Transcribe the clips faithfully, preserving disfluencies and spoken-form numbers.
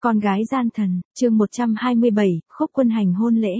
Con gái gian thần, chương một trăm hai mươi bảy, Khúc Quân Hành hôn lễ.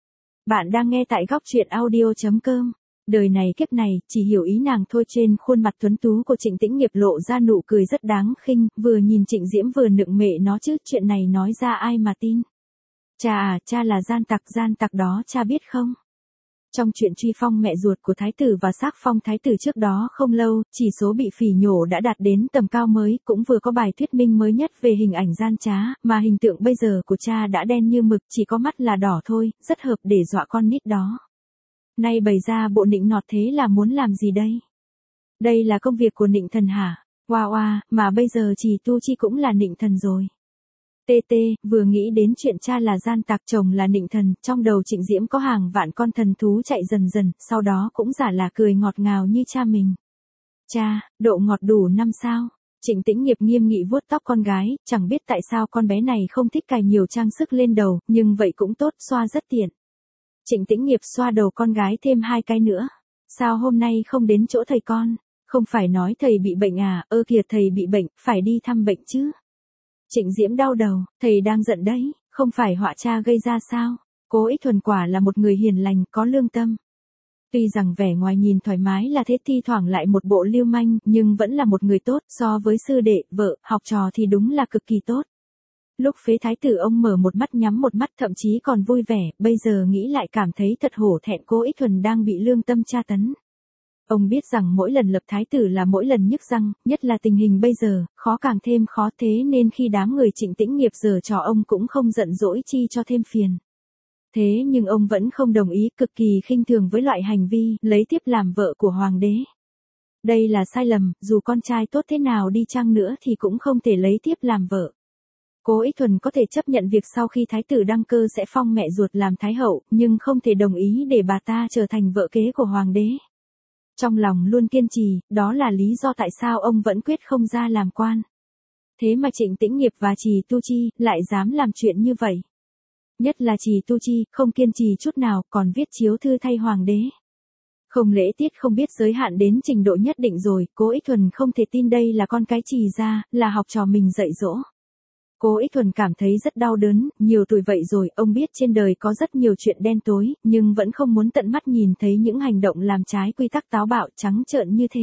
Bạn đang nghe tại góc truyện audio chấm com. Đời này kiếp này, chỉ hiểu ý nàng thôi. Trên khuôn mặt tuấn tú của Trịnh Tĩnh Nghiệp lộ ra nụ cười rất đáng khinh, vừa nhìn Trịnh Diễm vừa nựng mệ nó chứ, chuyện này nói ra ai mà tin. Cha à, cha là gian tặc, gian tặc đó cha biết không? Trong chuyện truy phong mẹ ruột của thái tử và xác phong thái tử trước đó không lâu, chỉ số bị phỉ nhổ đã đạt đến tầm cao mới, cũng vừa có bài thuyết minh mới nhất về hình ảnh gian trá, mà hình tượng bây giờ của cha đã đen như mực, chỉ có mắt là đỏ thôi, rất hợp để dọa con nít đó. Nay bày ra bộ nịnh nọt thế là muốn làm gì đây? Đây là công việc của nịnh thần hả? Oa oa, mà bây giờ Trì Tu Chi cũng là nịnh thần rồi. Tê tê, vừa nghĩ đến chuyện cha là gian tặc, chồng là nịnh thần, trong đầu Trịnh Diễm có hàng vạn con thần thú chạy dần dần, sau đó cũng giả là cười ngọt ngào như cha mình. Cha, độ ngọt đủ năm sao? Trịnh Tĩnh Nghiệp nghiêm nghị vuốt tóc con gái, chẳng biết tại sao con bé này không thích cài nhiều trang sức lên đầu, nhưng vậy cũng tốt, xoa rất tiện. Trịnh Tĩnh Nghiệp xoa đầu con gái thêm hai cái nữa. Sao hôm nay không đến chỗ thầy con? Không phải nói thầy bị bệnh à? Ơ kìa, thầy bị bệnh, phải đi thăm bệnh chứ. Trịnh Diễm đau đầu, thầy đang giận đấy, không phải họa cha gây ra sao? Cố Ích Thuần quả là một người hiền lành, có lương tâm. Tuy rằng vẻ ngoài nhìn thoải mái là thế, thi thoảng lại một bộ lưu manh, nhưng vẫn là một người tốt, so với sư đệ, vợ, học trò thì đúng là cực kỳ tốt. Lúc phế thái tử ông mở một mắt nhắm một mắt, thậm chí còn vui vẻ, bây giờ nghĩ lại cảm thấy thật hổ thẹn. Cố Ích Thuần đang bị lương tâm tra tấn. Ông biết rằng mỗi lần lập thái tử là mỗi lần nhức răng, nhất là tình hình bây giờ, khó càng thêm khó, thế nên khi đám người Trịnh Tĩnh Nghiệp giở trò ông cũng không giận dỗi chi cho thêm phiền. Thế nhưng ông vẫn không đồng ý, cực kỳ khinh thường với loại hành vi lấy tiếp làm vợ của hoàng đế. Đây là sai lầm, dù con trai tốt thế nào đi chăng nữa thì cũng không thể lấy tiếp làm vợ. Cố Ích Thuần có thể chấp nhận việc sau khi thái tử đăng cơ sẽ phong mẹ ruột làm thái hậu, nhưng không thể đồng ý để bà ta trở thành vợ kế của hoàng đế. Trong lòng luôn kiên trì, đó là lý do tại sao ông vẫn quyết không ra làm quan. Thế mà Trịnh Tĩnh Nghiệp và Trì Tu Chi lại dám làm chuyện như vậy. Nhất là Trì Tu Chi, không kiên trì chút nào, còn viết chiếu thư thay hoàng đế. Không lễ tiết không biết giới hạn đến trình độ nhất định rồi, Cố Ích Thuần không thể tin đây là con cái Trì ra, là học trò mình dạy dỗ. Cố Ích Thuần cảm thấy rất đau đớn, nhiều tuổi vậy rồi, ông biết trên đời có rất nhiều chuyện đen tối, nhưng vẫn không muốn tận mắt nhìn thấy những hành động làm trái quy tắc táo bạo trắng trợn như thế.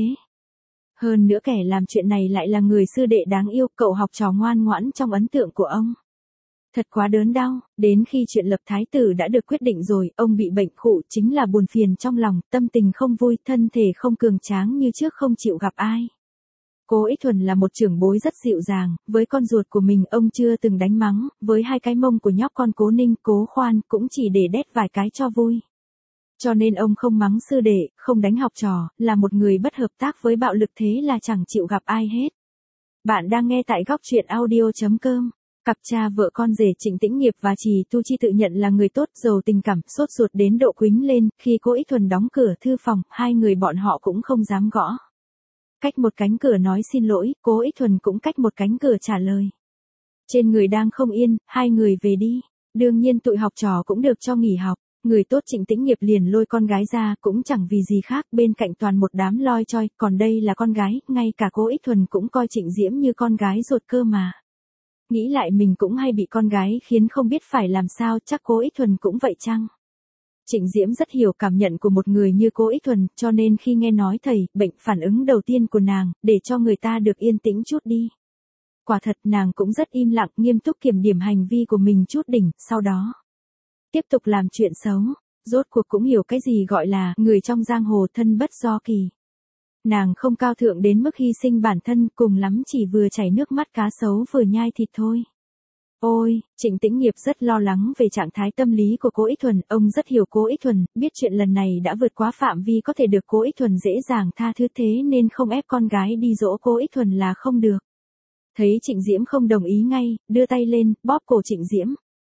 Hơn nữa kẻ làm chuyện này lại là người sư đệ đáng yêu, cậu học trò ngoan ngoãn trong ấn tượng của ông. Thật quá đớn đau, đến khi chuyện lập thái tử đã được quyết định rồi, ông bị bệnh khụ, chính là buồn phiền trong lòng, tâm tình không vui, thân thể không cường tráng như trước, không chịu gặp ai. Cố Ích Thuần là một trưởng bối rất dịu dàng, với con ruột của mình ông chưa từng đánh mắng, với hai cái mông của nhóc con Cố Ninh, Cố Khoan cũng chỉ để đét vài cái cho vui. Cho nên ông không mắng sư đệ, không đánh học trò, là một người bất hợp tác với bạo lực, thế là chẳng chịu gặp ai hết. Bạn đang nghe tại góc truyện audio chấm com. Cặp cha vợ con rể Trịnh Tĩnh Nghiệp và Trì Tu Chi tự nhận là người tốt, giàu tình cảm, sốt ruột đến độ quýnh lên, khi Cố Ích Thuần đóng cửa thư phòng, hai người bọn họ cũng không dám gõ. Cách một cánh cửa nói xin lỗi, Cố Ích Thuần cũng cách một cánh cửa trả lời. Trên người đang không yên, hai người về đi. Đương nhiên tụi học trò cũng được cho nghỉ học. Người tốt Trịnh Tĩnh Nghiệp liền lôi con gái ra, cũng chẳng vì gì khác, bên cạnh toàn một đám loi choi, còn đây là con gái, ngay cả Cố Ích Thuần cũng coi Trịnh Diễm như con gái ruột cơ mà. Nghĩ lại mình cũng hay bị con gái khiến không biết phải làm sao, chắc Cố Ích Thuần cũng vậy chăng? Trịnh Diễm rất hiểu cảm nhận của một người như Cố Ích Thuần, cho nên khi nghe nói thầy, bệnh, phản ứng đầu tiên của nàng, để cho người ta được yên tĩnh chút đi. Quả thật nàng cũng rất im lặng, nghiêm túc kiểm điểm hành vi của mình chút đỉnh, sau đó tiếp tục làm chuyện xấu, rốt cuộc cũng hiểu cái gì gọi là người trong giang hồ thân bất do kỳ. Nàng không cao thượng đến mức hy sinh bản thân, cùng lắm chỉ vừa chảy nước mắt cá sấu vừa nhai thịt thôi. Ôi, Trịnh Tĩnh Nghiệp rất lo lắng về trạng thái tâm lý của Cố Ích Thuần, ông rất hiểu Cố Ích Thuần, biết chuyện lần này đã vượt quá phạm vi có thể được Cố Ích Thuần dễ dàng tha thứ, thế nên không ép con gái đi dỗ Cố Ích Thuần là không được. Thấy Trịnh Diễm không đồng ý ngay, đưa tay lên, bóp cổ Trịnh Diễm.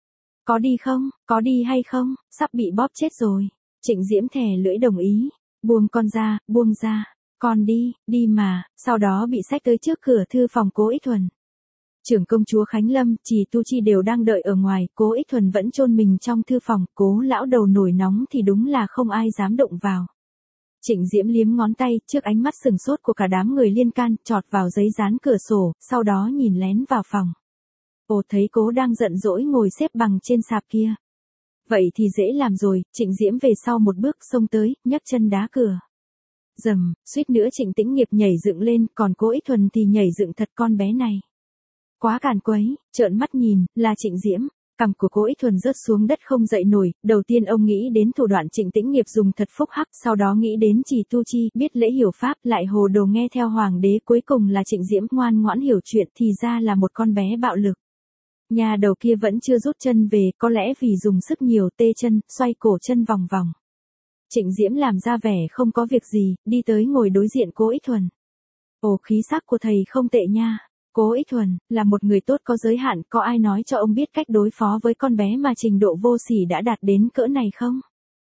Có đi không, có đi hay không, sắp bị bóp chết rồi. Trịnh Diễm thè lưỡi đồng ý, buông con ra, buông ra, con đi, đi mà, sau đó bị xách tới trước cửa thư phòng Cố Ích Thuần. Trưởng công chúa Khánh Lâm, Trì Tu Chi đều đang đợi ở ngoài, Cố Ích Thuần vẫn chôn mình trong thư phòng, Cố lão đầu nổi nóng thì đúng là không ai dám động vào. Trịnh Diễm liếm ngón tay, trước ánh mắt sừng sốt của cả đám người liên can, chọt vào giấy dán cửa sổ, sau đó nhìn lén vào phòng. Ồ, thấy cố đang giận dỗi ngồi xếp bằng trên sạp kia. Vậy thì dễ làm rồi, Trịnh Diễm về sau một bước xông tới, nhấc chân đá cửa. Dầm, suýt nữa Trịnh Tĩnh Nghiệp nhảy dựng lên, còn Cố Ích Thuần thì nhảy dựng thật con bé này. Quá càn quấy, trợn mắt nhìn, là Trịnh Diễm. Cằm của Cố Ích Thuần rớt xuống đất không dậy nổi, đầu tiên ông nghĩ đến thủ đoạn Trịnh Tĩnh Nghiệp dùng thật phúc hắc, sau đó nghĩ đến Trì Tu Chi, biết lễ hiểu pháp, lại hồ đồ nghe theo hoàng đế, cuối cùng là Trịnh Diễm ngoan ngoãn hiểu chuyện, thì ra là một con bé bạo lực. Nhà đầu kia vẫn chưa rút chân về, có lẽ vì dùng sức nhiều tê chân, xoay cổ chân vòng vòng. Trịnh Diễm làm ra vẻ không có việc gì, đi tới ngồi đối diện Cố Ích Thuần. Ồ, khí sắc của thầy không tệ nha. Cố Ích Thuần, là một người tốt có giới hạn, có ai nói cho ông biết cách đối phó với con bé mà trình độ vô sỉ đã đạt đến cỡ này không?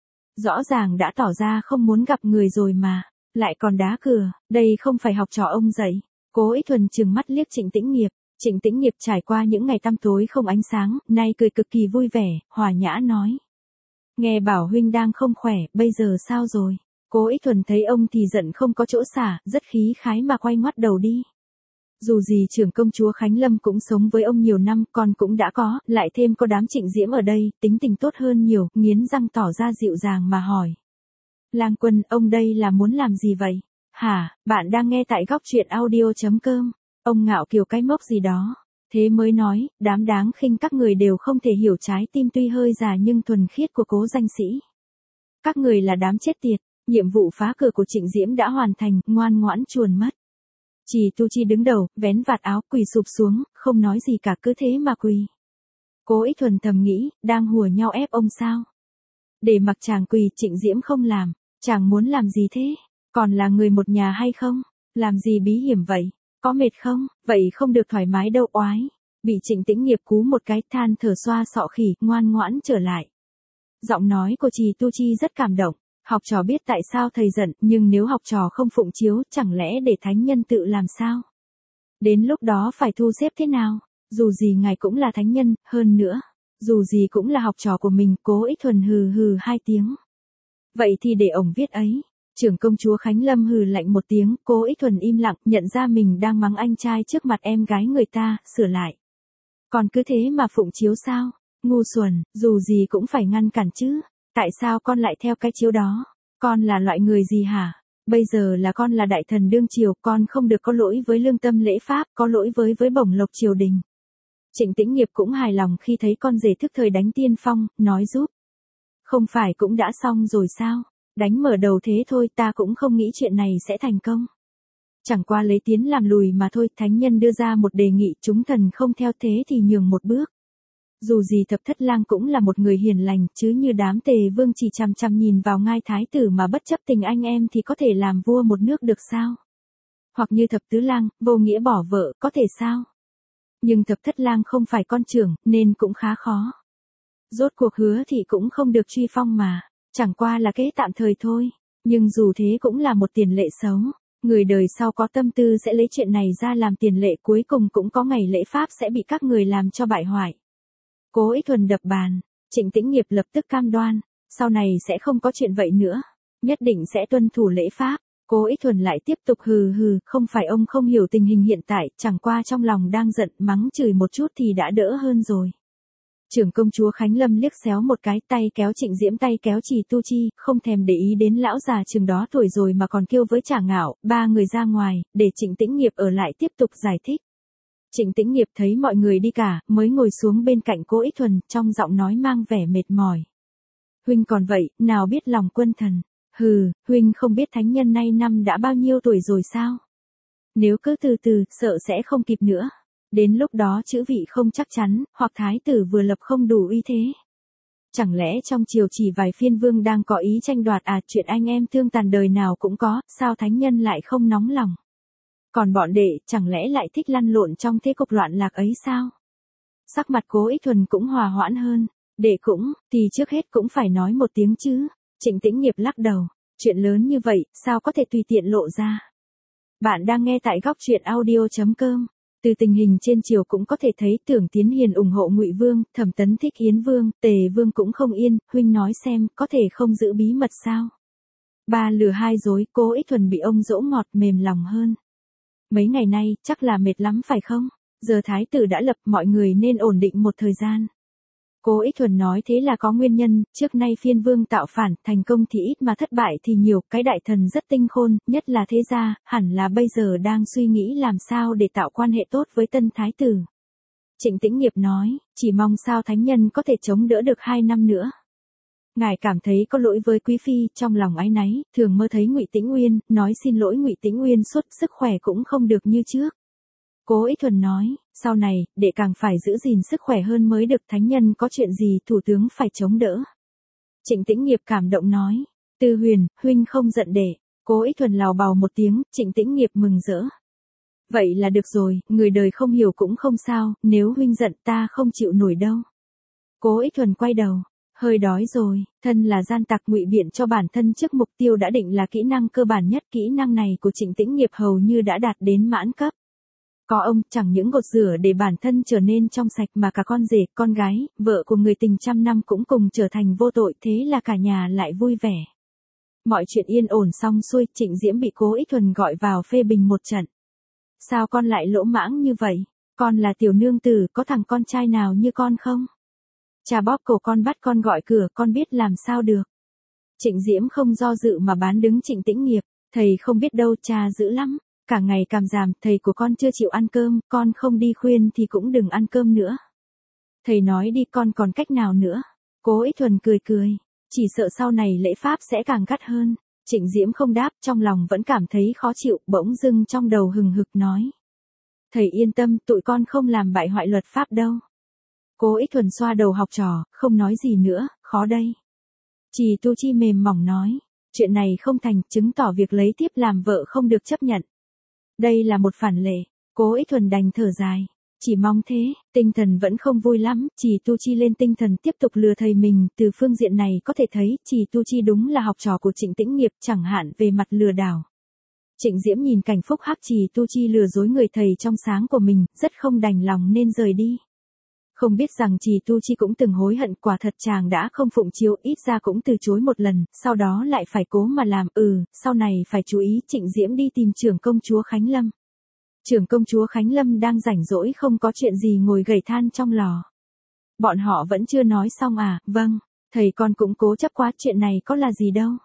Rõ ràng đã tỏ ra không muốn gặp người rồi mà, lại còn đá cửa, đây không phải học trò ông dạy. Cố Ích Thuần trừng mắt liếc Trịnh Tĩnh Nghiệp. Trịnh Tĩnh Nghiệp trải qua những ngày tăm tối không ánh sáng, nay cười cực kỳ vui vẻ, hòa nhã nói. Nghe bảo huynh đang không khỏe, bây giờ sao rồi? Cố Ích Thuần thấy ông thì giận không có chỗ xả, rất khí khái mà quay ngoắt đầu đi. Dù gì trưởng công chúa Khánh Lâm cũng sống với ông nhiều năm, con cũng đã có, lại thêm có đám Trịnh Diễm ở đây, tính tình tốt hơn nhiều, nghiến răng tỏ ra dịu dàng mà hỏi. Lang Quân, ông đây là muốn làm gì vậy? Hả, bạn đang nghe tại góc truyện audio chấm com. Ông ngạo kiều cái mốc gì đó. Thế mới nói, đám đáng khinh các người đều không thể hiểu trái tim tuy hơi già nhưng thuần khiết của Cố danh sĩ. Các người là đám chết tiệt, nhiệm vụ phá cửa của Trịnh Diễm đã hoàn thành, ngoan ngoãn chuồn mất. Trì Tu Chi đứng đầu, vén vạt áo, quỳ sụp xuống, không nói gì cả cứ thế mà quỳ. Cố Ích Thuần thầm nghĩ, đang hùa nhau ép ông sao? Để mặc chàng quỳ, Trịnh Diễm không làm, chàng muốn làm gì thế? Còn là người một nhà hay không? Làm gì bí hiểm vậy? Có mệt không? Vậy không được thoải mái đâu oái. Bị Trịnh Tĩnh Nghiệp cú một cái, than thở xoa sọ khỉ, ngoan ngoãn trở lại. Giọng nói của Trì Tu Chi rất cảm động. Học trò biết tại sao thầy giận, nhưng nếu học trò không phụng chiếu, chẳng lẽ để thánh nhân tự làm sao? Đến lúc đó phải thu xếp thế nào? Dù gì ngài cũng là thánh nhân, hơn nữa, dù gì cũng là học trò của mình. Cố Ích Thuần hừ hừ hai tiếng. Vậy thì để ổng viết ấy. Trưởng công chúa Khánh Lâm hừ lạnh một tiếng, Cố Ích Thuần im lặng, nhận ra mình đang mắng anh trai trước mặt em gái người ta, sửa lại. Còn cứ thế mà phụng chiếu sao? Ngu xuẩn, dù gì cũng phải ngăn cản chứ. Tại sao con lại theo cái chiếu đó? Con là loại người gì hả? Bây giờ là con là đại thần đương triều, con không được có lỗi với lương tâm lễ pháp, có lỗi với với bổng lộc triều đình. Trịnh Tĩnh Nghiệp cũng hài lòng khi thấy con rể thức thời đánh tiên phong, nói giúp. Không phải cũng đã xong rồi sao? Đánh mở đầu thế thôi, ta cũng không nghĩ chuyện này sẽ thành công. Chẳng qua lấy tiến làm lùi mà thôi, thánh nhân đưa ra một đề nghị, chúng thần không theo thế thì nhường một bước. Dù gì Thập Thất Lang cũng là một người hiền lành, chứ như đám Tề Vương chỉ chằm chằm nhìn vào ngai thái tử mà bất chấp tình anh em thì có thể làm vua một nước được sao? Hoặc như Thập Tứ Lang, vô nghĩa bỏ vợ, có thể sao? Nhưng Thập Thất Lang không phải con trưởng, nên cũng khá khó. Rốt cuộc Hứa Thị cũng không được truy phong mà, chẳng qua là kế tạm thời thôi, nhưng dù thế cũng là một tiền lệ xấu. Người đời sau có tâm tư sẽ lấy chuyện này ra làm tiền lệ, cuối cùng cũng có ngày lễ pháp sẽ bị các người làm cho bại hoại. Cố Ích Thuần đập bàn, Trịnh Tĩnh Nghiệp lập tức cam đoan, sau này sẽ không có chuyện vậy nữa, nhất định sẽ tuân thủ lễ pháp. Cố Ích Thuần lại tiếp tục hừ hừ, không phải ông không hiểu tình hình hiện tại, chẳng qua trong lòng đang giận, mắng chửi một chút thì đã đỡ hơn rồi. Trưởng công chúa Khánh Lâm liếc xéo một cái, tay kéo Trịnh Diễm tay kéo Trì Tu Chi, không thèm để ý đến lão già chừng đó tuổi rồi mà còn kêu với Trà Ngạo, ba người ra ngoài, để Trịnh Tĩnh Nghiệp ở lại tiếp tục giải thích. Trịnh Tĩnh Nghiệp thấy mọi người đi cả, mới ngồi xuống bên cạnh Cố Ích Thuần, trong giọng nói mang vẻ mệt mỏi. Huynh còn vậy, nào biết lòng quân thần. Hừ, huynh không biết thánh nhân nay năm đã bao nhiêu tuổi rồi sao? Nếu cứ từ từ, sợ sẽ không kịp nữa. Đến lúc đó chữ vị không chắc chắn, hoặc thái tử vừa lập không đủ uy thế. Chẳng lẽ trong triều chỉ vài phiên vương đang có ý tranh đoạt à, chuyện anh em thương tàn đời nào cũng có, sao thánh nhân lại không nóng lòng? Còn bọn đệ, chẳng lẽ lại thích lăn lộn trong thế cục loạn lạc ấy sao? Sắc mặt Cố Ích Thuần cũng hòa hoãn hơn. Đệ cũng, thì trước hết cũng phải nói một tiếng chứ. Trịnh Tĩnh Nghiệp lắc đầu. Chuyện lớn như vậy, sao có thể tùy tiện lộ ra? Bạn đang nghe tại góc truyện audio chấm com. Từ tình hình trên triều cũng có thể thấy Tưởng Tiến Hiền ủng hộ Ngụy Vương, Thẩm Tấn thích Yến Vương, Tề Vương cũng không yên, huynh nói xem, có thể không giữ bí mật sao? Ba lừa hai dối, Cố Ích Thuần bị ông dỗ ngọt mềm lòng hơn. Mấy ngày nay, chắc là mệt lắm phải không? Giờ thái tử đã lập, mọi người nên ổn định một thời gian. Cố Ích Thuần nói thế là có nguyên nhân, trước nay phiên vương tạo phản, thành công thì ít mà thất bại thì nhiều, cái đại thần rất tinh khôn, nhất là thế gia, hẳn là bây giờ đang suy nghĩ làm sao để tạo quan hệ tốt với tân thái tử. Trịnh Tĩnh Nghiệp nói, chỉ mong sao thánh nhân có thể chống đỡ được hai năm nữa. Ngài cảm thấy có lỗi với quý phi, trong lòng áy náy, thường mơ thấy Ngụy Tĩnh Uyên, nói xin lỗi Ngụy Tĩnh Uyên suốt, sức khỏe cũng không được như trước. Cố Ích Thuần nói, sau này, đệ càng phải giữ gìn sức khỏe hơn mới được, thánh nhân có chuyện gì thủ tướng phải chống đỡ. Trịnh Tĩnh Nghiệp cảm động nói, Tư Huyền, huynh không giận đệ. Cố Ích Thuần lào bào một tiếng, Trịnh Tĩnh Nghiệp mừng rỡ. Vậy là được rồi, người đời không hiểu cũng không sao, nếu huynh giận ta không chịu nổi đâu. Cố Ích Thuần quay đầu, hơi đói rồi, thân là gian tặc ngụy biện cho bản thân trước mục tiêu đã định là kỹ năng cơ bản nhất, kỹ năng này của Trịnh Tĩnh Nghiệp hầu như đã đạt đến mãn cấp. Có ông, chẳng những gột rửa để bản thân trở nên trong sạch mà cả con rể, con gái, vợ của người tình trăm năm cũng cùng trở thành vô tội, thế là cả nhà lại vui vẻ. Mọi chuyện yên ổn xong xuôi, Trịnh Diễm bị Cố Ích Thuần gọi vào phê bình một trận. Sao con lại lỗ mãng như vậy? Con là tiểu nương tử, có thằng con trai nào như con không? Cha bóp cổ con bắt con gọi cửa, con biết làm sao được. Trịnh Diễm không do dự mà bán đứng Trịnh Tĩnh Nghiệp, thầy không biết đâu, cha dữ lắm. Cả ngày càm ràm, thầy của con chưa chịu ăn cơm, con không đi khuyên thì cũng đừng ăn cơm nữa. Thầy nói đi, con còn cách nào nữa? Cố Ích Thuần cười cười, chỉ sợ sau này lễ pháp sẽ càng gắt hơn. Trịnh Diễm không đáp, trong lòng vẫn cảm thấy khó chịu, bỗng dưng trong đầu hừng hực nói. Thầy yên tâm, tụi con không làm bại hoại luật pháp đâu. Cố Ích Thuần xoa đầu học trò, không nói gì nữa, khó đây. Trì Tu Chi mềm mỏng nói, chuyện này không thành, chứng tỏ việc lấy tiếp làm vợ không được chấp nhận. Đây là một phản lệ, Cố Ích Thuần đành thở dài, chỉ mong thế, tinh thần vẫn không vui lắm, Trì Tu Chi lên tinh thần tiếp tục lừa thầy mình, từ phương diện này có thể thấy, Trì Tu Chi đúng là học trò của Trịnh Tĩnh Nghiệp, chẳng hạn về mặt lừa đảo. Trịnh Diễm nhìn cảnh phúc hắc Trì Tu Chi lừa dối người thầy trong sáng của mình, rất không đành lòng nên rời đi. Không biết rằng Trì Tu Chi cũng từng hối hận, quả thật chàng đã không phụng chiếu, ít ra cũng từ chối một lần, sau đó lại phải cố mà làm, ừ, sau này phải chú ý. Trịnh Diễm đi tìm trưởng công chúa Khánh Lâm. Trưởng công chúa Khánh Lâm đang rảnh rỗi không có chuyện gì ngồi gẩy than trong lò. Bọn họ vẫn chưa nói xong à, vâng, thầy con cũng cố chấp quá, chuyện này có là gì đâu.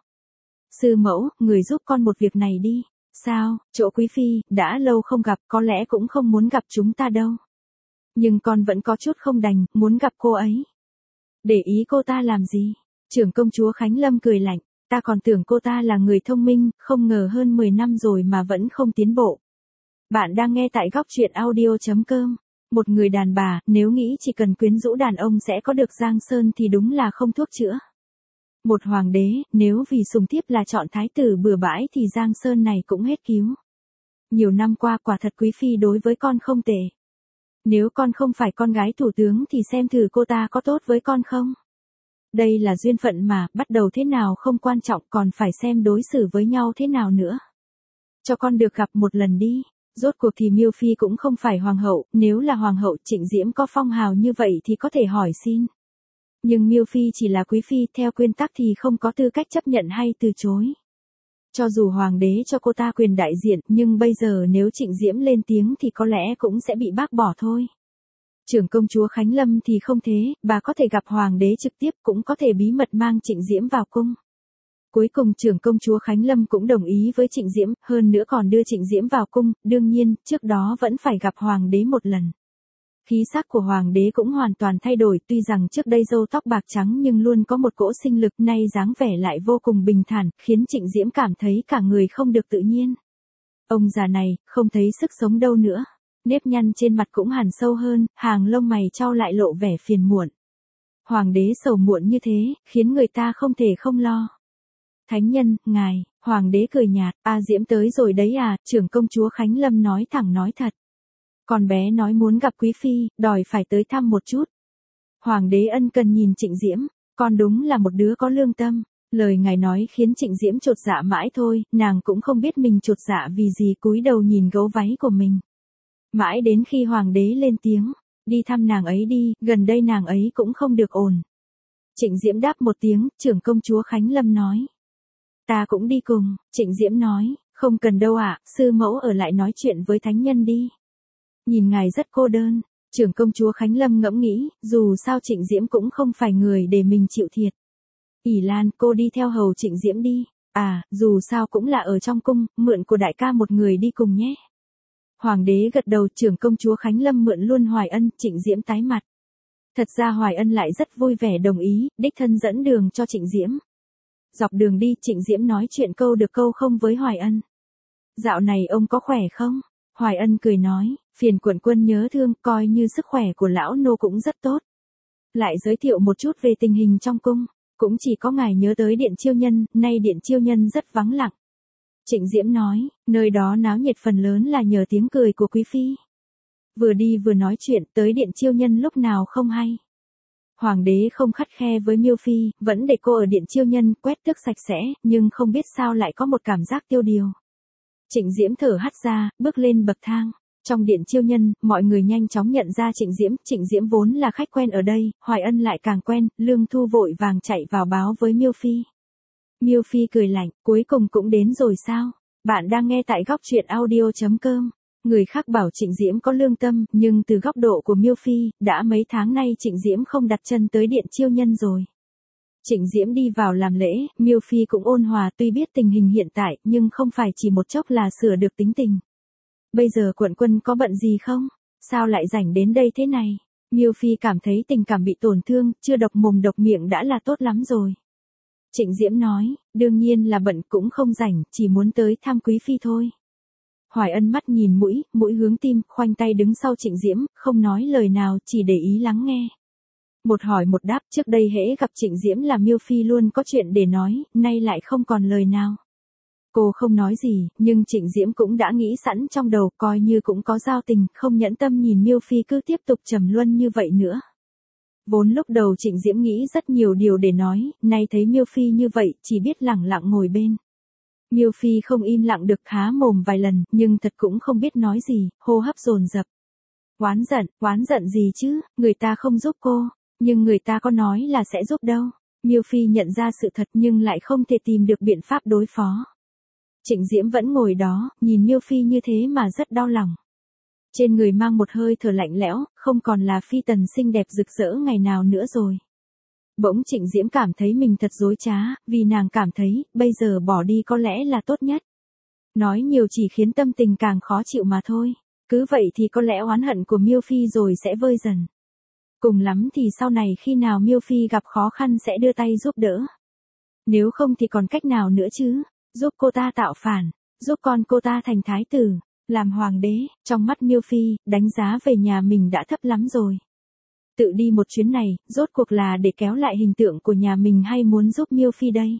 Sư mẫu, người giúp con một việc này đi. Sao, chỗ quý phi, đã lâu không gặp, có lẽ cũng không muốn gặp chúng ta đâu. Nhưng con vẫn có chút không đành, muốn gặp cô ấy. Để ý cô ta làm gì? Trưởng công chúa Khánh Lâm cười lạnh, ta còn tưởng cô ta là người thông minh, không ngờ hơn mười năm rồi mà vẫn không tiến bộ. Bạn đang nghe tại góc truyện audio chấm com. Một người đàn bà, nếu nghĩ chỉ cần quyến rũ đàn ông sẽ có được Giang Sơn thì đúng là không thuốc chữa. Một hoàng đế, nếu vì sùng thiếp là chọn thái tử bừa bãi thì Giang Sơn này cũng hết cứu. Nhiều năm qua quả thật quý phi đối với con không tệ. Nếu con không phải con gái thủ tướng thì xem thử cô ta có tốt với con không. Đây là duyên phận mà, bắt đầu thế nào không quan trọng, còn phải xem đối xử với nhau thế nào nữa. Cho con được gặp một lần đi. Rốt cuộc thì Miêu Phi cũng không phải hoàng hậu, nếu là hoàng hậu Trịnh Diễm có phong hào như vậy thì có thể hỏi xin. Nhưng Miêu Phi chỉ là quý phi, theo nguyên tắc thì không có tư cách chấp nhận hay từ chối. Cho dù hoàng đế cho cô ta quyền đại diện, nhưng bây giờ nếu Trịnh Diễm lên tiếng thì có lẽ cũng sẽ bị bác bỏ thôi. Trưởng công chúa Khánh Lâm thì không thế, bà có thể gặp hoàng đế trực tiếp, cũng có thể bí mật mang Trịnh Diễm vào cung. Cuối cùng trưởng công chúa Khánh Lâm cũng đồng ý với Trịnh Diễm, hơn nữa còn đưa Trịnh Diễm vào cung, đương nhiên, trước đó vẫn phải gặp hoàng đế một lần. Khí sắc của hoàng đế cũng hoàn toàn thay đổi, tuy rằng trước đây râu tóc bạc trắng nhưng luôn có một cỗ sinh lực, nay dáng vẻ lại vô cùng bình thản, khiến Trịnh Diễm cảm thấy cả người không được tự nhiên. Ông già này, không thấy sức sống đâu nữa. Nếp nhăn trên mặt cũng hằn sâu hơn, hàng lông mày chau lại lộ vẻ phiền muộn. Hoàng đế sầu muộn như thế, khiến người ta không thể không lo. Thánh nhân, ngài, hoàng đế cười nhạt, a Diễm tới rồi đấy à, trưởng công chúa Khánh Lâm nói thẳng nói thật. Con bé nói muốn gặp quý phi, đòi phải tới thăm một chút. Hoàng đế ân cần nhìn Trịnh Diễm, con đúng là một đứa có lương tâm. Lời ngài nói khiến Trịnh Diễm chột dạ mãi thôi, nàng cũng không biết mình chột dạ vì gì, cúi đầu nhìn gấu váy của mình. Mãi đến khi hoàng đế lên tiếng, đi thăm nàng ấy đi, gần đây nàng ấy cũng không được ổn. Trịnh Diễm đáp một tiếng, trưởng công chúa Khánh Lâm nói. Ta cũng đi cùng, Trịnh Diễm nói, không cần đâu ạ, sư mẫu ở lại nói chuyện với thánh nhân đi. Nhìn ngài rất cô đơn. Trưởng công chúa Khánh Lâm ngẫm nghĩ, dù sao Trịnh Diễm cũng không phải người để mình chịu thiệt. ỷ Lan, cô đi theo hầu Trịnh Diễm đi. À, dù sao cũng là ở trong cung, mượn của đại ca một người đi cùng nhé. Hoàng đế gật đầu. Trưởng công chúa Khánh Lâm mượn luôn Hoài Ân. Trịnh Diễm tái mặt. Thật ra Hoài Ân lại rất vui vẻ đồng ý, đích thân dẫn đường cho Trịnh Diễm. Dọc đường đi, Trịnh Diễm nói chuyện câu được câu không với Hoài Ân. Dạo này ông có khỏe không? Hoài Ân cười nói, phiền quận quân nhớ thương, coi như sức khỏe của lão nô cũng rất tốt. Lại giới thiệu một chút về tình hình trong cung, cũng chỉ có ngài nhớ tới Điện Chiêu Nhân, nay Điện Chiêu Nhân rất vắng lặng. Trịnh Diễm nói, nơi đó náo nhiệt phần lớn là nhờ tiếng cười của quý phi. Vừa đi vừa nói chuyện, tới Điện Chiêu Nhân lúc nào không hay. Hoàng đế không khắt khe với Miêu Phi, vẫn để cô ở Điện Chiêu Nhân, quét tước sạch sẽ, nhưng không biết sao lại có một cảm giác tiêu điều. Trịnh Diễm thở hắt ra, bước lên bậc thang. Trong Điện Chiêu Nhân, mọi người nhanh chóng nhận ra Trịnh Diễm. Trịnh Diễm vốn là khách quen ở đây, Hoài Ân lại càng quen. Lương Thu vội vàng chạy vào báo với Miêu Phi. Miêu Phi cười lạnh, cuối cùng cũng đến rồi sao? Bạn đang nghe tại góc truyện audio chấm com. Người khác bảo Trịnh Diễm có lương tâm, nhưng từ góc độ của Miêu Phi, đã mấy tháng nay Trịnh Diễm không đặt chân tới Điện Chiêu Nhân rồi. Trịnh Diễm đi vào làm lễ, Miêu Phi cũng ôn hòa, tuy biết tình hình hiện tại, nhưng không phải chỉ một chốc là sửa được tính tình. Bây giờ quận quân có bận gì không? Sao lại rảnh đến đây thế này? Miêu Phi cảm thấy tình cảm bị tổn thương, chưa độc mồm độc miệng đã là tốt lắm rồi. Trịnh Diễm nói, đương nhiên là bận, cũng không rảnh, chỉ muốn tới thăm quý phi thôi. Hoài Ân mắt nhìn mũi, mũi hướng tim, khoanh tay đứng sau Trịnh Diễm, không nói lời nào, chỉ để ý lắng nghe. Một hỏi một đáp, trước đây hễ gặp Trịnh Diễm là Miêu Phi luôn có chuyện để nói, nay lại không còn lời nào. Cô không nói gì, nhưng Trịnh Diễm cũng đã nghĩ sẵn trong đầu, coi như cũng có giao tình, không nhẫn tâm nhìn Miêu Phi cứ tiếp tục trầm luân như vậy nữa. Vốn lúc đầu Trịnh Diễm nghĩ rất nhiều điều để nói, nay thấy Miêu Phi như vậy, chỉ biết lẳng lặng ngồi bên. Miêu Phi không im lặng được, há mồm vài lần, nhưng thật cũng không biết nói gì, hô hấp dồn dập. Oán giận, oán giận gì chứ, người ta không giúp cô, nhưng người ta có nói là sẽ giúp đâu. Miêu Phi nhận ra sự thật nhưng lại không thể tìm được biện pháp đối phó. Trịnh Diễm vẫn ngồi đó, nhìn Miêu Phi như thế mà rất đau lòng. Trên người mang một hơi thở lạnh lẽo, không còn là phi tần xinh đẹp rực rỡ ngày nào nữa rồi. Bỗng Trịnh Diễm cảm thấy mình thật dối trá, vì nàng cảm thấy, bây giờ bỏ đi có lẽ là tốt nhất. Nói nhiều chỉ khiến tâm tình càng khó chịu mà thôi. Cứ vậy thì có lẽ oán hận của Miêu Phi rồi sẽ vơi dần. Cùng lắm thì sau này khi nào Miêu Phi gặp khó khăn sẽ đưa tay giúp đỡ. Nếu không thì còn cách nào nữa chứ, giúp cô ta tạo phản, giúp con cô ta thành thái tử, làm hoàng đế. Trong mắt Miêu Phi, đánh giá về nhà mình đã thấp lắm rồi. Tự đi một chuyến này, rốt cuộc là để kéo lại hình tượng của nhà mình hay muốn giúp Miêu Phi đây?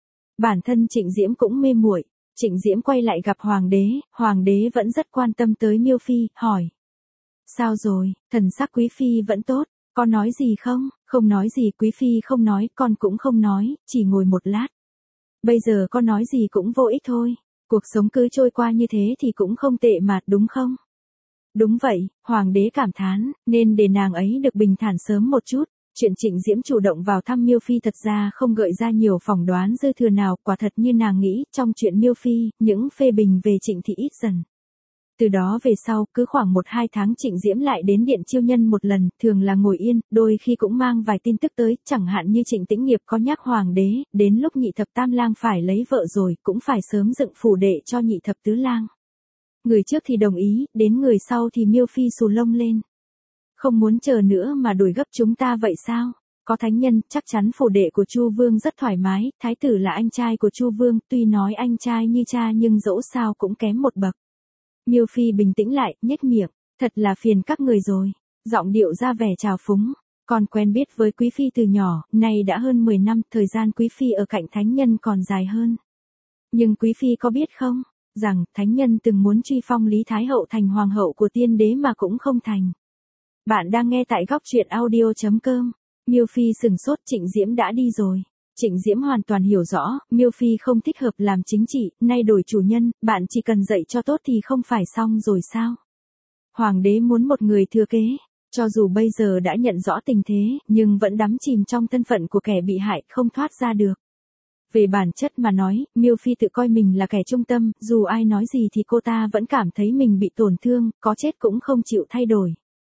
Bản thân Trịnh Diễm cũng mê muội. Trịnh Diễm quay lại gặp hoàng đế, hoàng đế vẫn rất quan tâm tới Miêu Phi, hỏi. Sao rồi, thần sắc quý phi vẫn tốt, con nói gì không? Không nói gì, quý phi không nói, con cũng không nói, chỉ ngồi một lát. Bây giờ con nói gì cũng vô ích thôi, cuộc sống cứ trôi qua như thế thì cũng không tệ mà, đúng không? Đúng vậy, hoàng đế cảm thán, nên để nàng ấy được bình thản sớm một chút. Chuyện Trịnh Diễm chủ động vào thăm Miêu Phi thật ra không gợi ra nhiều phỏng đoán dư thừa nào, quả thật như nàng nghĩ, trong chuyện Miêu Phi, những phê bình về Trịnh thị ít dần. Từ đó về sau, cứ khoảng một hai tháng Trịnh Diễm lại đến Điện Chiêu Nhân một lần, thường là ngồi yên, đôi khi cũng mang vài tin tức tới, chẳng hạn như Trịnh Tĩnh Nghiệp có nhắc hoàng đế, đến lúc nhị thập tam lang phải lấy vợ rồi, cũng phải sớm dựng phủ đệ cho nhị thập tứ lang. Người trước thì đồng ý, đến người sau thì Miêu Phi xù lông lên. Không muốn chờ nữa mà đuổi gấp chúng ta vậy sao? Có thánh nhân, chắc chắn phủ đệ của Chu Vương rất thoải mái, thái tử là anh trai của Chu Vương, tuy nói anh trai như cha nhưng dẫu sao cũng kém một bậc. Miêu Phi bình tĩnh lại, nhếch miệng, thật là phiền các người rồi. Giọng điệu ra vẻ trào phúng, con quen biết với quý phi từ nhỏ, nay đã hơn mười năm, thời gian quý phi ở cạnh thánh nhân còn dài hơn. Nhưng quý phi có biết không, rằng thánh nhân từng muốn truy phong Lý Thái Hậu thành hoàng hậu của tiên đế mà cũng không thành. Bạn đang nghe tại góc truyện audio chấm com. Miêu Phi sừng sốt, Trịnh Diễm đã đi rồi. Trịnh Diễm hoàn toàn hiểu rõ, Miêu Phi không thích hợp làm chính trị, nay đổi chủ nhân, bạn chỉ cần dạy cho tốt thì không phải xong rồi sao? Hoàng đế muốn một người thừa kế, cho dù bây giờ đã nhận rõ tình thế, nhưng vẫn đắm chìm trong thân phận của kẻ bị hại, không thoát ra được. Về bản chất mà nói, Miêu Phi tự coi mình là kẻ trung tâm, dù ai nói gì thì cô ta vẫn cảm thấy mình bị tổn thương, có chết cũng không chịu thay đổi.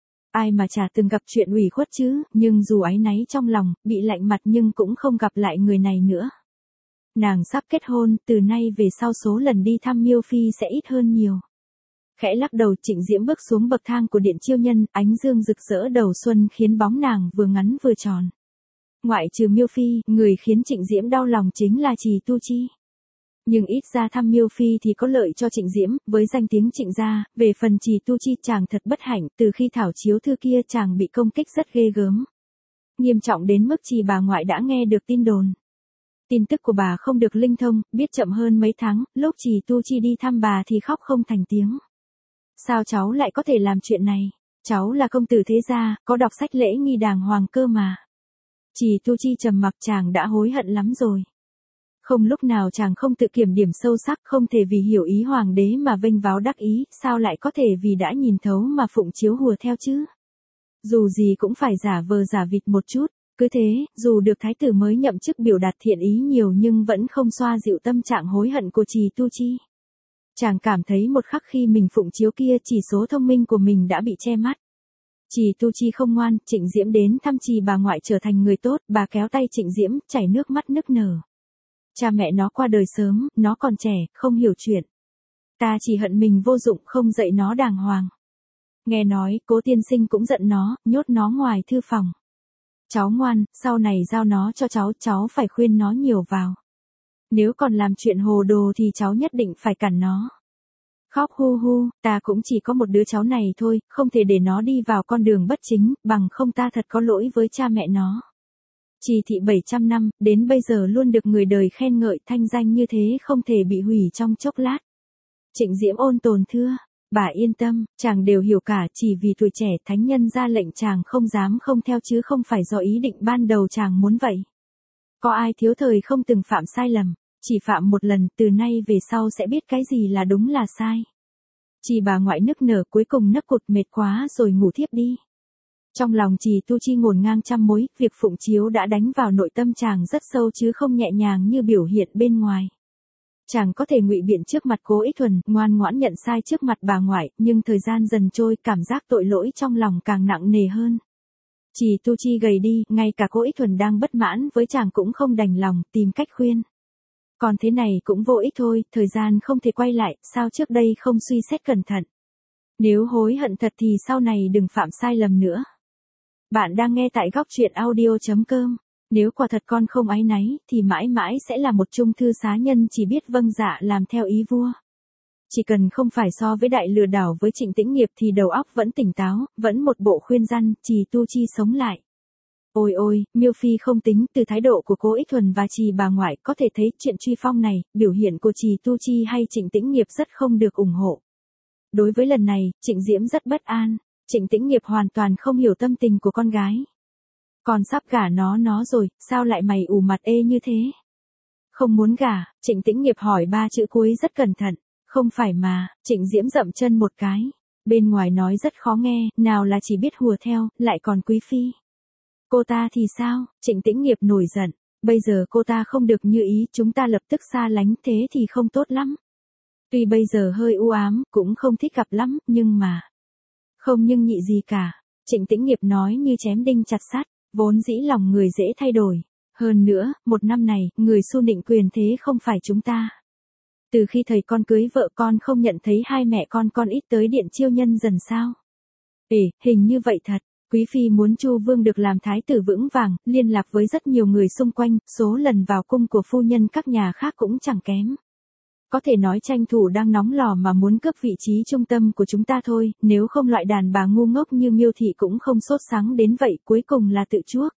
Ai mà chả từng gặp chuyện ủy khuất chứ, nhưng dù áy náy trong lòng, bị lạnh mặt nhưng cũng không gặp lại người này nữa. Nàng sắp kết hôn, từ nay về sau số lần đi thăm Miêu Phi sẽ ít hơn nhiều. Khẽ lắc đầu, Trịnh Diễm bước xuống bậc thang của điện chiêu nhân, ánh dương rực rỡ đầu xuân khiến bóng nàng vừa ngắn vừa tròn. Ngoại trừ Miêu Phi, người khiến Trịnh Diễm đau lòng chính là Trì Tu Chi. Nhưng ít ra thăm Miêu Phi thì có lợi cho Trịnh Diễm, với danh tiếng Trịnh gia, về phần Trì Tu Chi chàng thật bất hạnh, từ khi thảo chiếu thư kia chàng bị công kích rất ghê gớm. Nghiêm trọng đến mức Trì bà ngoại đã nghe được tin đồn. Tin tức của bà không được linh thông, biết chậm hơn mấy tháng, lúc Trì Tu Chi đi thăm bà thì khóc không thành tiếng. Sao cháu lại có thể làm chuyện này? Cháu là công tử thế gia, có đọc sách lễ nghi đàng hoàng cơ mà. Trì Tu Chi trầm mặc, chàng đã hối hận lắm rồi. Không lúc nào chàng không tự kiểm điểm sâu sắc, không thể vì hiểu ý hoàng đế mà vênh váo đắc ý, sao lại có thể vì đã nhìn thấu mà phụng chiếu hùa theo chứ? Dù gì cũng phải giả vờ giả vịt một chút, cứ thế, dù được thái tử mới nhậm chức biểu đạt thiện ý nhiều nhưng vẫn không xoa dịu tâm trạng hối hận của Trì Tu Chi. Chàng cảm thấy một khắc khi mình phụng chiếu kia chỉ số thông minh của mình đã bị che mắt. Trì Tu Chi không ngoan, Trịnh Diễm đến thăm Trì bà ngoại trở thành người tốt, bà kéo tay Trịnh Diễm, chảy nước mắt nức nở. Cha mẹ nó qua đời sớm, nó còn trẻ, không hiểu chuyện. Ta chỉ hận mình vô dụng, không dạy nó đàng hoàng. Nghe nói, Cố tiên sinh cũng giận nó, nhốt nó ngoài thư phòng. Cháu ngoan, sau này giao nó cho cháu, cháu phải khuyên nó nhiều vào. Nếu còn làm chuyện hồ đồ thì cháu nhất định phải cản nó. Khóc hu hu, ta cũng chỉ có một đứa cháu này thôi, không thể để nó đi vào con đường bất chính, bằng không ta thật có lỗi với cha mẹ nó. Trì thị bảy trăm năm, đến bây giờ luôn được người đời khen ngợi, thanh danh như thế không thể bị hủy trong chốc lát. Trịnh Diễm ôn tồn thưa, bà yên tâm, chàng đều hiểu cả, chỉ vì tuổi trẻ thánh nhân ra lệnh chàng không dám không theo chứ không phải do ý định ban đầu chàng muốn vậy. Có ai thiếu thời không từng phạm sai lầm, chỉ phạm một lần, từ nay về sau sẽ biết cái gì là đúng là sai. Trì bà ngoại nức nở, cuối cùng nấc cụt, mệt quá rồi ngủ thiếp đi. Trong lòng Trì Tu Chi ngổn ngang trăm mối, việc phụng chiếu đã đánh vào nội tâm chàng rất sâu chứ không nhẹ nhàng như biểu hiện bên ngoài. Chàng có thể ngụy biện trước mặt Cố Ích Thuần, ngoan ngoãn nhận sai trước mặt bà ngoại, nhưng thời gian dần trôi, cảm giác tội lỗi trong lòng càng nặng nề hơn. Trì Tu Chi gầy đi, ngay cả Cố Ích Thuần đang bất mãn với chàng cũng không đành lòng, tìm cách khuyên. Còn thế này cũng vô ích thôi, thời gian không thể quay lại, sao trước đây không suy xét cẩn thận. Nếu hối hận thật thì sau này đừng phạm sai lầm nữa. Bạn đang nghe tại góc truyện audio chấm com. Nếu quả thật con không áy náy, thì mãi mãi sẽ là một trung thư xá nhân chỉ biết vâng dạ làm theo ý vua. Chỉ cần không phải so với đại lừa đảo với Trịnh Tĩnh Nghiệp thì đầu óc vẫn tỉnh táo, vẫn một bộ khuyên răn, Trì Tu Chi sống lại. Ôi ôi, Miêu Phi không tính, từ thái độ của Cố Ích Thuần và Trì bà ngoại có thể thấy chuyện truy phong này, biểu hiện của Trì Tu Chi hay Trịnh Tĩnh Nghiệp rất không được ủng hộ. Đối với lần này, Trịnh Diễm rất bất an, Trịnh Tĩnh Nghiệp hoàn toàn không hiểu tâm tình của con gái. Còn sắp gả nó nó rồi, sao lại mày ủ mặt ê như thế? Không muốn gả, Trịnh Tĩnh Nghiệp hỏi ba chữ cuối rất cẩn thận. Không phải mà, Trịnh Diễm dậm chân một cái. Bên ngoài nói rất khó nghe, nào là chỉ biết hùa theo, lại còn quý phi. Cô ta thì sao? Trịnh Tĩnh Nghiệp nổi giận. Bây giờ cô ta không được như ý, chúng ta lập tức xa lánh, thế thì không tốt lắm. Tuy bây giờ hơi u ám, cũng không thích gặp lắm, nhưng mà... Không nhưng nhị gì cả. Trịnh Tĩnh Nghiệp nói như chém đinh chặt sắt, vốn dĩ lòng người dễ thay đổi. Hơn nữa, một năm này, người xu nịnh quyền thế không phải chúng ta. Từ khi thầy con cưới vợ con không nhận thấy hai mẹ con con ít tới điện chiêu nhân dần sao? Ê, hình như vậy thật. Quý phi muốn Chu Vương được làm thái tử vững vàng, liên lạc với rất nhiều người xung quanh, số lần vào cung của phu nhân các nhà khác cũng chẳng kém. Có thể nói tranh thủ đang nóng lò mà muốn cướp vị trí trung tâm của chúng ta thôi, nếu không loại đàn bà ngu ngốc như Miêu Thị cũng không sốt sắng đến vậy, cuối cùng là tự chuốc.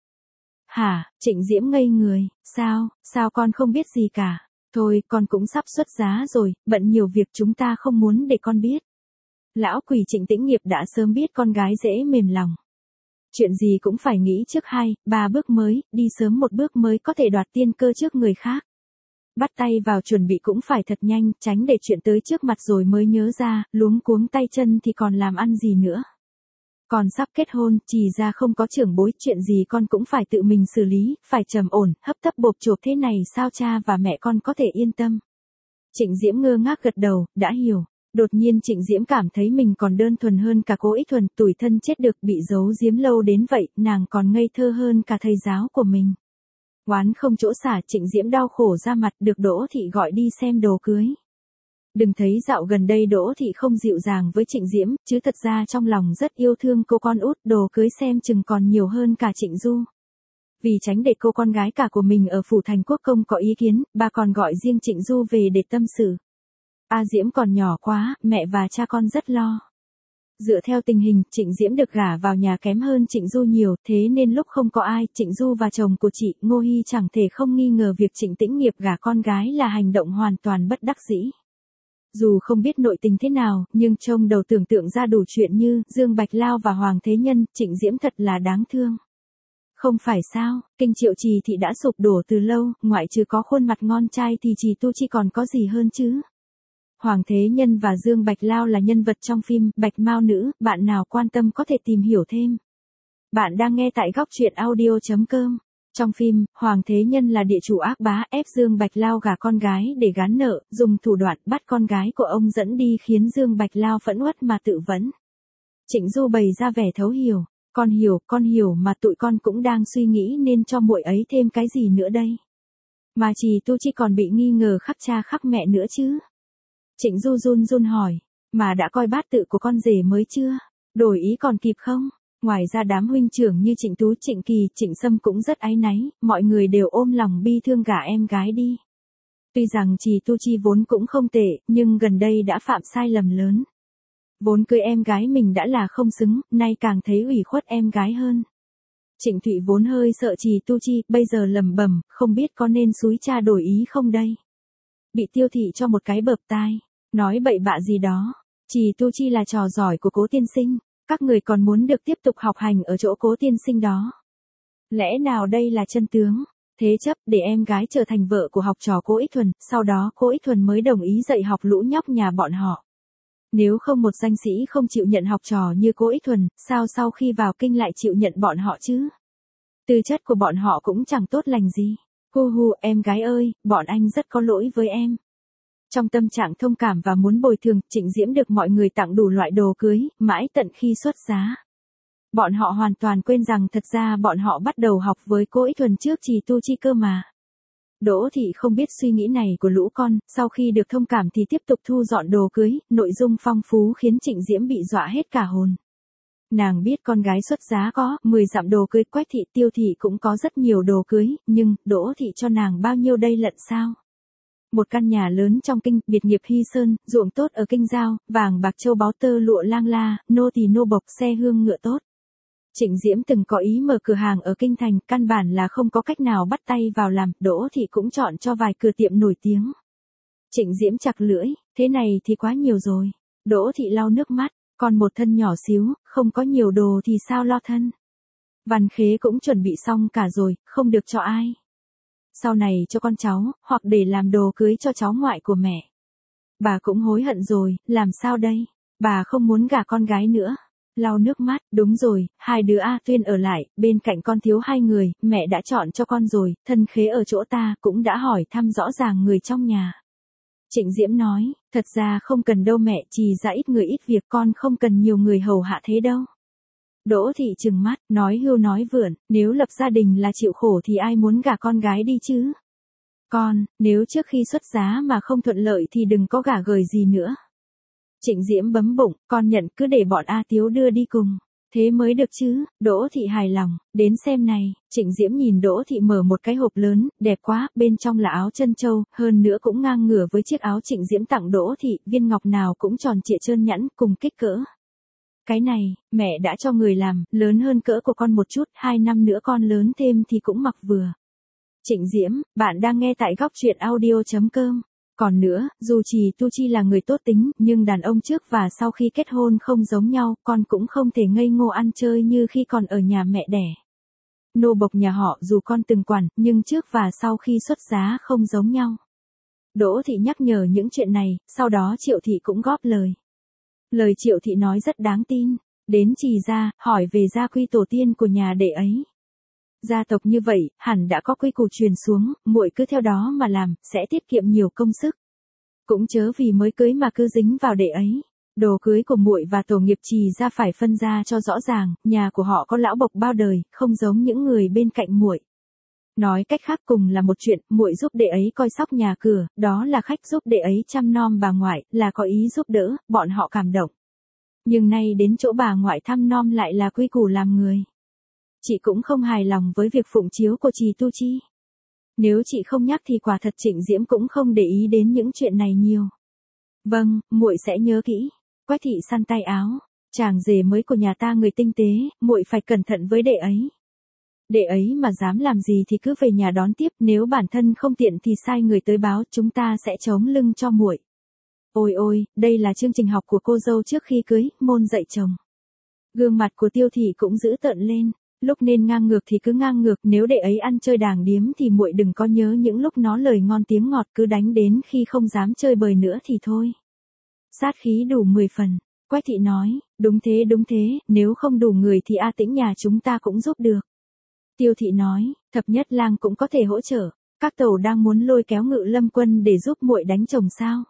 Hả, Trịnh Diễm ngây người, sao, sao con không biết gì cả, thôi con cũng sắp xuất giá rồi, bận nhiều việc chúng ta không muốn để con biết. Lão quỷ Trịnh Tĩnh Nghiệp đã sớm biết con gái dễ mềm lòng. Chuyện gì cũng phải nghĩ trước hai, ba bước mới, đi sớm một bước mới có thể đoạt tiên cơ trước người khác. Bắt tay vào chuẩn bị cũng phải thật nhanh, tránh để chuyện tới trước mặt rồi mới nhớ ra, luống cuống tay chân thì còn làm ăn gì nữa. Con sắp kết hôn, Trì ra không có trưởng bối, chuyện gì con cũng phải tự mình xử lý, phải trầm ổn, hấp tấp bộp chộp thế này sao cha và mẹ con có thể yên tâm. Trịnh Diễm ngơ ngác gật đầu, đã hiểu. Đột nhiên Trịnh Diễm cảm thấy mình còn đơn thuần hơn cả Cố Ích Thuần, tủi thân chết được, bị giấu giếm lâu đến vậy, nàng còn ngây thơ hơn cả thầy giáo của mình. Oán không chỗ xả, Trịnh Diễm đau khổ ra mặt, được Đỗ Thị gọi đi xem đồ cưới. Đừng thấy dạo gần đây Đỗ Thị không dịu dàng với Trịnh Diễm, chứ thật ra trong lòng rất yêu thương cô con út, đồ cưới xem chừng còn nhiều hơn cả Trịnh Du. Vì tránh để cô con gái cả của mình ở phủ thành quốc công có ý kiến, bà còn gọi riêng Trịnh Du về để tâm sự. A Diễm còn nhỏ quá, mẹ và cha con rất lo. Dựa theo tình hình, Trịnh Diễm được gả vào nhà kém hơn Trịnh Du nhiều, thế nên lúc không có ai, Trịnh Du và chồng của chị, Ngô Hy chẳng thể không nghi ngờ việc Trịnh Tĩnh Nghiệp gả con gái là hành động hoàn toàn bất đắc dĩ. Dù không biết nội tình thế nào, nhưng trông đầu tưởng tượng ra đủ chuyện như Dương Bạch Lao và Hoàng Thế Nhân, Trịnh Diễm thật là đáng thương. Không phải sao, kinh Triệu Trì thị đã sụp đổ từ lâu, ngoại trừ có khuôn mặt ngon trai thì Trì Tu Chi còn có gì hơn chứ. Hoàng Thế Nhân và Dương Bạch Lao là nhân vật trong phim Bạch Mao Nữ, bạn nào quan tâm có thể tìm hiểu thêm. Bạn đang nghe tại góc truyện audio chấm com. Trong phim, Hoàng Thế Nhân là địa chủ ác bá ép Dương Bạch Lao gả con gái để gán nợ, dùng thủ đoạn bắt con gái của ông dẫn đi khiến Dương Bạch Lao phẫn uất mà tự vẫn. Trịnh Du bày ra vẻ thấu hiểu, con hiểu, con hiểu mà tụi con cũng đang suy nghĩ nên cho muội ấy thêm cái gì nữa đây. Mà Trì Tu Chi còn bị nghi ngờ khắc cha khắc mẹ nữa chứ. Trịnh Du run run hỏi, mà đã coi bát tự của con rể mới chưa? Đổi ý còn kịp không? Ngoài ra đám huynh trưởng như Trịnh Tú, Trịnh Kỳ, Trịnh Sâm cũng rất áy náy, mọi người đều ôm lòng bi thương gả em gái đi. Tuy rằng Trì Tu Chi vốn cũng không tệ, nhưng gần đây đã phạm sai lầm lớn. Vốn cưới em gái mình đã là không xứng, nay càng thấy ủy khuất em gái hơn. Trịnh Thụy vốn hơi sợ Trì Tu Chi, bây giờ lầm bầm, không biết có nên xúi cha đổi ý không đây. Bị Tiêu Thị cho một cái bợp tai, nói bậy bạ gì đó. Trì Tu Chi là trò giỏi của Cố tiên sinh, các người còn muốn được tiếp tục học hành ở chỗ Cố tiên sinh đó. Lẽ nào đây là chân tướng? Thế chấp để em gái trở thành vợ của học trò Cố Ích Thuần, sau đó Cố Ích Thuần mới đồng ý dạy học lũ nhóc nhà bọn họ. Nếu không một danh sĩ không chịu nhận học trò như Cố Ích Thuần, sao sau khi vào kinh lại chịu nhận bọn họ chứ? Tư chất của bọn họ cũng chẳng tốt lành gì. Hu hu, em gái ơi, bọn anh rất có lỗi với em. Trong tâm trạng thông cảm và muốn bồi thường, Trịnh Diễm được mọi người tặng đủ loại đồ cưới, mãi tận khi xuất giá. Bọn họ hoàn toàn quên rằng thật ra bọn họ bắt đầu học với Cố Ích Thuần trước Trì Tu Chi cơ mà. Đỗ Thị không biết suy nghĩ này của lũ con, sau khi được thông cảm thì tiếp tục thu dọn đồ cưới, nội dung phong phú khiến Trịnh Diễm bị dọa hết cả hồn. Nàng biết con gái xuất giá có mười dặm đồ cưới, Quách Thị, Tiêu Thị cũng có rất nhiều đồ cưới, nhưng Đỗ Thị cho nàng bao nhiêu đây lận sao? Một căn nhà lớn trong kinh, biệt nghiệp Hy Sơn, ruộng tốt ở kinh giao, vàng bạc châu báu tơ lụa lang la, nô tỳ nô bộc, xe hương ngựa tốt. Trịnh Diễm từng có ý mở cửa hàng ở kinh thành, căn bản là không có cách nào bắt tay vào làm, Đỗ Thị cũng chọn cho vài cửa tiệm nổi tiếng. Trịnh Diễm chặt lưỡi, thế này thì quá nhiều rồi. Đỗ Thị lau nước mắt, còn một thân nhỏ xíu, không có nhiều đồ thì sao lo thân. Văn Khế cũng chuẩn bị xong cả rồi, không được cho ai. Sau này cho con cháu, hoặc để làm đồ cưới cho cháu ngoại của mẹ. Bà cũng hối hận rồi, làm sao đây? Bà không muốn gả con gái nữa. Lau nước mắt, đúng rồi, hai đứa A Tuyên ở lại, bên cạnh con thiếu hai người, mẹ đã chọn cho con rồi, thân Khế ở chỗ ta, cũng đã hỏi thăm rõ ràng người trong nhà. Trịnh Diễm nói, thật ra không cần đâu mẹ, Trì ra ít người ít việc, con không cần nhiều người hầu hạ thế đâu. Đỗ Thị trừng mắt, nói hưu nói vượn, nếu lập gia đình là chịu khổ thì ai muốn gả con gái đi chứ? Con, nếu trước khi xuất giá mà không thuận lợi thì đừng có gả gời gì nữa. Trịnh Diễm bấm bụng, con nhận, cứ để bọn A Tiếu đưa đi cùng. Thế mới được chứ. Đỗ Thị hài lòng, đến xem này. Trịnh Diễm nhìn Đỗ Thị mở một cái hộp lớn, đẹp quá, bên trong là áo chân châu, hơn nữa cũng ngang ngửa với chiếc áo Trịnh Diễm tặng Đỗ Thị, viên ngọc nào cũng tròn trịa trơn nhẵn, cùng kích cỡ. Cái này, mẹ đã cho người làm, lớn hơn cỡ của con một chút, hai năm nữa con lớn thêm thì cũng mặc vừa. Trịnh Diễm, bạn đang nghe tại góc truyện audio chấm com. Còn nữa, dù Trì Tu Chi là người tốt tính, nhưng đàn ông trước và sau khi kết hôn không giống nhau, con cũng không thể ngây ngô ăn chơi như khi còn ở nhà mẹ đẻ. Nô bộc nhà họ dù con từng quản, nhưng trước và sau khi xuất giá không giống nhau. Đỗ Thị nhắc nhở những chuyện này, sau đó Triệu Thị cũng góp lời. Lời Triệu Thị nói rất đáng tin. Đến Trì gia, hỏi về gia quy tổ tiên của nhà đệ ấy. Gia tộc như vậy, hẳn đã có quy củ truyền xuống, muội cứ theo đó mà làm, sẽ tiết kiệm nhiều công sức. Cũng chớ vì mới cưới mà cứ dính vào đệ ấy. Đồ cưới của muội và tổ nghiệp Trì gia phải phân ra cho rõ ràng, nhà của họ có lão bộc bao đời, không giống những người bên cạnh muội. Nói cách khác cùng là một chuyện, muội giúp đệ ấy coi sóc nhà cửa, đó là khách giúp đệ ấy chăm nom bà ngoại, là có ý giúp đỡ, bọn họ cảm động. Nhưng nay đến chỗ bà ngoại thăm nom lại là quy củ làm người. Chị cũng không hài lòng với việc phụng chiếu của Trì Tu Chi. Nếu chị không nhắc thì quả thật Trịnh Diễm cũng không để ý đến những chuyện này nhiều. Vâng, muội sẽ nhớ kỹ. Quách thị săn tay áo, chàng rể mới của nhà ta người tinh tế, muội phải cẩn thận với đệ ấy. Đệ ấy mà dám làm gì thì cứ về nhà đón tiếp, nếu bản thân không tiện thì sai người tới báo, chúng ta sẽ chống lưng cho muội. Ôi ôi, đây là chương trình học của cô dâu trước khi cưới, môn dạy chồng. Gương mặt của Tiêu thị cũng giữ tợn lên, lúc nên ngang ngược thì cứ ngang ngược, nếu đệ ấy ăn chơi đàng điếm thì muội đừng có nhớ những lúc nó lời ngon tiếng ngọt, cứ đánh đến khi không dám chơi bời nữa thì thôi. Sát khí đủ mười phần, Quách thị nói, đúng thế đúng thế, nếu không đủ người thì A Tĩnh nhà chúng ta cũng giúp được. Tiêu thị nói, Thập Nhất Lang cũng có thể hỗ trợ, các tẩu đang muốn lôi kéo Ngự Lâm Quân để giúp muội đánh chồng sao?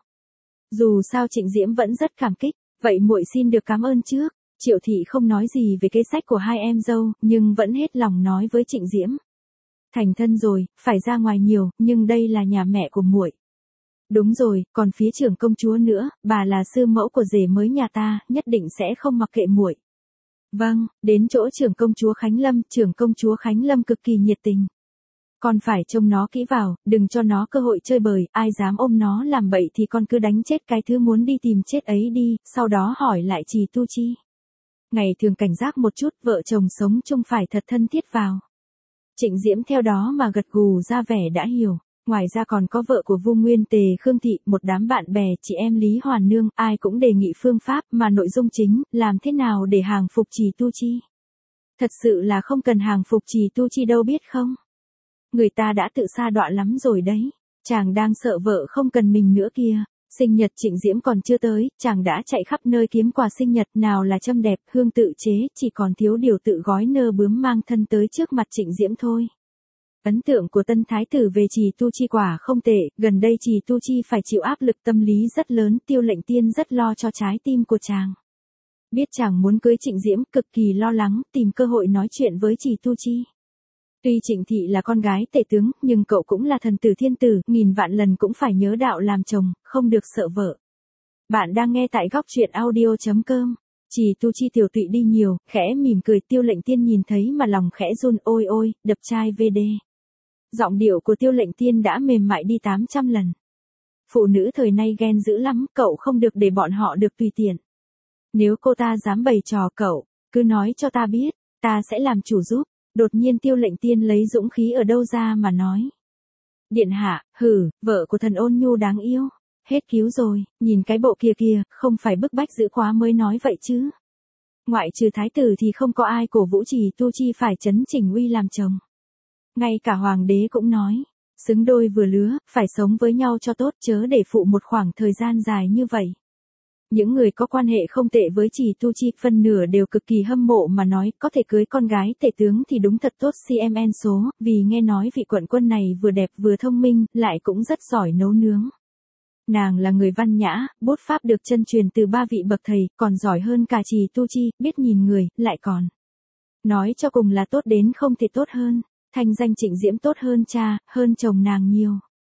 Dù sao Trịnh Diễm vẫn rất cảm kích, vậy muội xin được cảm ơn trước. Triệu thị không nói gì về kế sách của hai em dâu, nhưng vẫn hết lòng nói với Trịnh Diễm. Thành thân rồi, phải ra ngoài nhiều, nhưng đây là nhà mẹ của muội. Đúng rồi, còn phía trưởng công chúa nữa, bà là sư mẫu của rể mới nhà ta, nhất định sẽ không mặc kệ muội. Vâng, đến chỗ trưởng công chúa Khánh Lâm, trưởng công chúa Khánh Lâm cực kỳ nhiệt tình. Con phải trông nó kỹ vào, đừng cho nó cơ hội chơi bời, ai dám ôm nó làm bậy thì con cứ đánh chết cái thứ muốn đi tìm chết ấy đi, sau đó hỏi lại Trì Tu Chi. Ngày thường cảnh giác một chút, vợ chồng sống chung phải thật thân thiết vào. Trịnh Diễm theo đó mà gật gù ra vẻ đã hiểu. Ngoài ra còn có vợ của Vu Nguyên Tề Khương Thị, một đám bạn bè, chị em Lý Hoàn Nương, ai cũng đề nghị phương pháp, mà nội dung chính, làm thế nào để hàng phục Trì Tu Chi. Thật sự là không cần hàng phục Trì Tu Chi đâu biết không. Người ta đã tự sa đọa lắm rồi đấy, chàng đang sợ vợ không cần mình nữa kìa. Sinh nhật Trịnh Diễm còn chưa tới, chàng đã chạy khắp nơi kiếm quà sinh nhật, nào là châm đẹp, hương tự chế, chỉ còn thiếu điều tự gói nơ bướm mang thân tới trước mặt Trịnh Diễm thôi. Ấn tượng của tân thái tử về Trì Tu Chi quả không tệ, gần đây Trì Tu Chi phải chịu áp lực tâm lý rất lớn, Tiêu Lệnh Tiên rất lo cho trái tim của chàng. Biết chàng muốn cưới Trịnh Diễm, cực kỳ lo lắng, tìm cơ hội nói chuyện với Trì Tu Chi. Tuy Trịnh Thị là con gái tể tướng, nhưng cậu cũng là thần tử thiên tử, nghìn vạn lần cũng phải nhớ đạo làm chồng, không được sợ vợ. Bạn đang nghe tại góc truyện audio chấm com. Trì Tu Chi tiểu tụy đi nhiều, khẽ mỉm cười, Tiêu Lệnh Tiên nhìn thấy mà lòng khẽ run, ôi ôi, đập chai vê đê. Giọng điệu của Tiêu Lệnh Tiên đã mềm mại đi tám trăm lần. Phụ nữ thời nay ghen dữ lắm, cậu không được để bọn họ được tùy tiện. Nếu cô ta dám bày trò cậu, cứ nói cho ta biết, ta sẽ làm chủ giúp. Đột nhiên Tiêu Lệnh Tiên lấy dũng khí ở đâu ra mà nói. Điện hạ, hử, vợ của thần ôn nhu đáng yêu. Hết cứu rồi, nhìn cái bộ kia kìa, không phải bức bách dữ quá mới nói vậy chứ. Ngoại trừ thái tử thì không có ai cổ vũ Trì Tu Chi phải chấn chỉnh uy làm chồng. Ngay cả hoàng đế cũng nói, xứng đôi vừa lứa, phải sống với nhau cho tốt chớ để phụ một khoảng thời gian dài như vậy. Những người có quan hệ không tệ với Trì Tu Chi phân nửa đều cực kỳ hâm mộ mà nói có thể cưới con gái tể tướng thì đúng thật tốt xê em en số, vì nghe nói vị quận quân này vừa đẹp vừa thông minh, lại cũng rất giỏi nấu nướng. Nàng là người văn nhã, bút pháp được chân truyền từ ba vị bậc thầy, còn giỏi hơn cả Trì Tu Chi, biết nhìn người, lại còn. Nói cho cùng là tốt đến không thể tốt hơn, thanh danh Trịnh Diễm tốt hơn cha, hơn chồng nàng nhiều.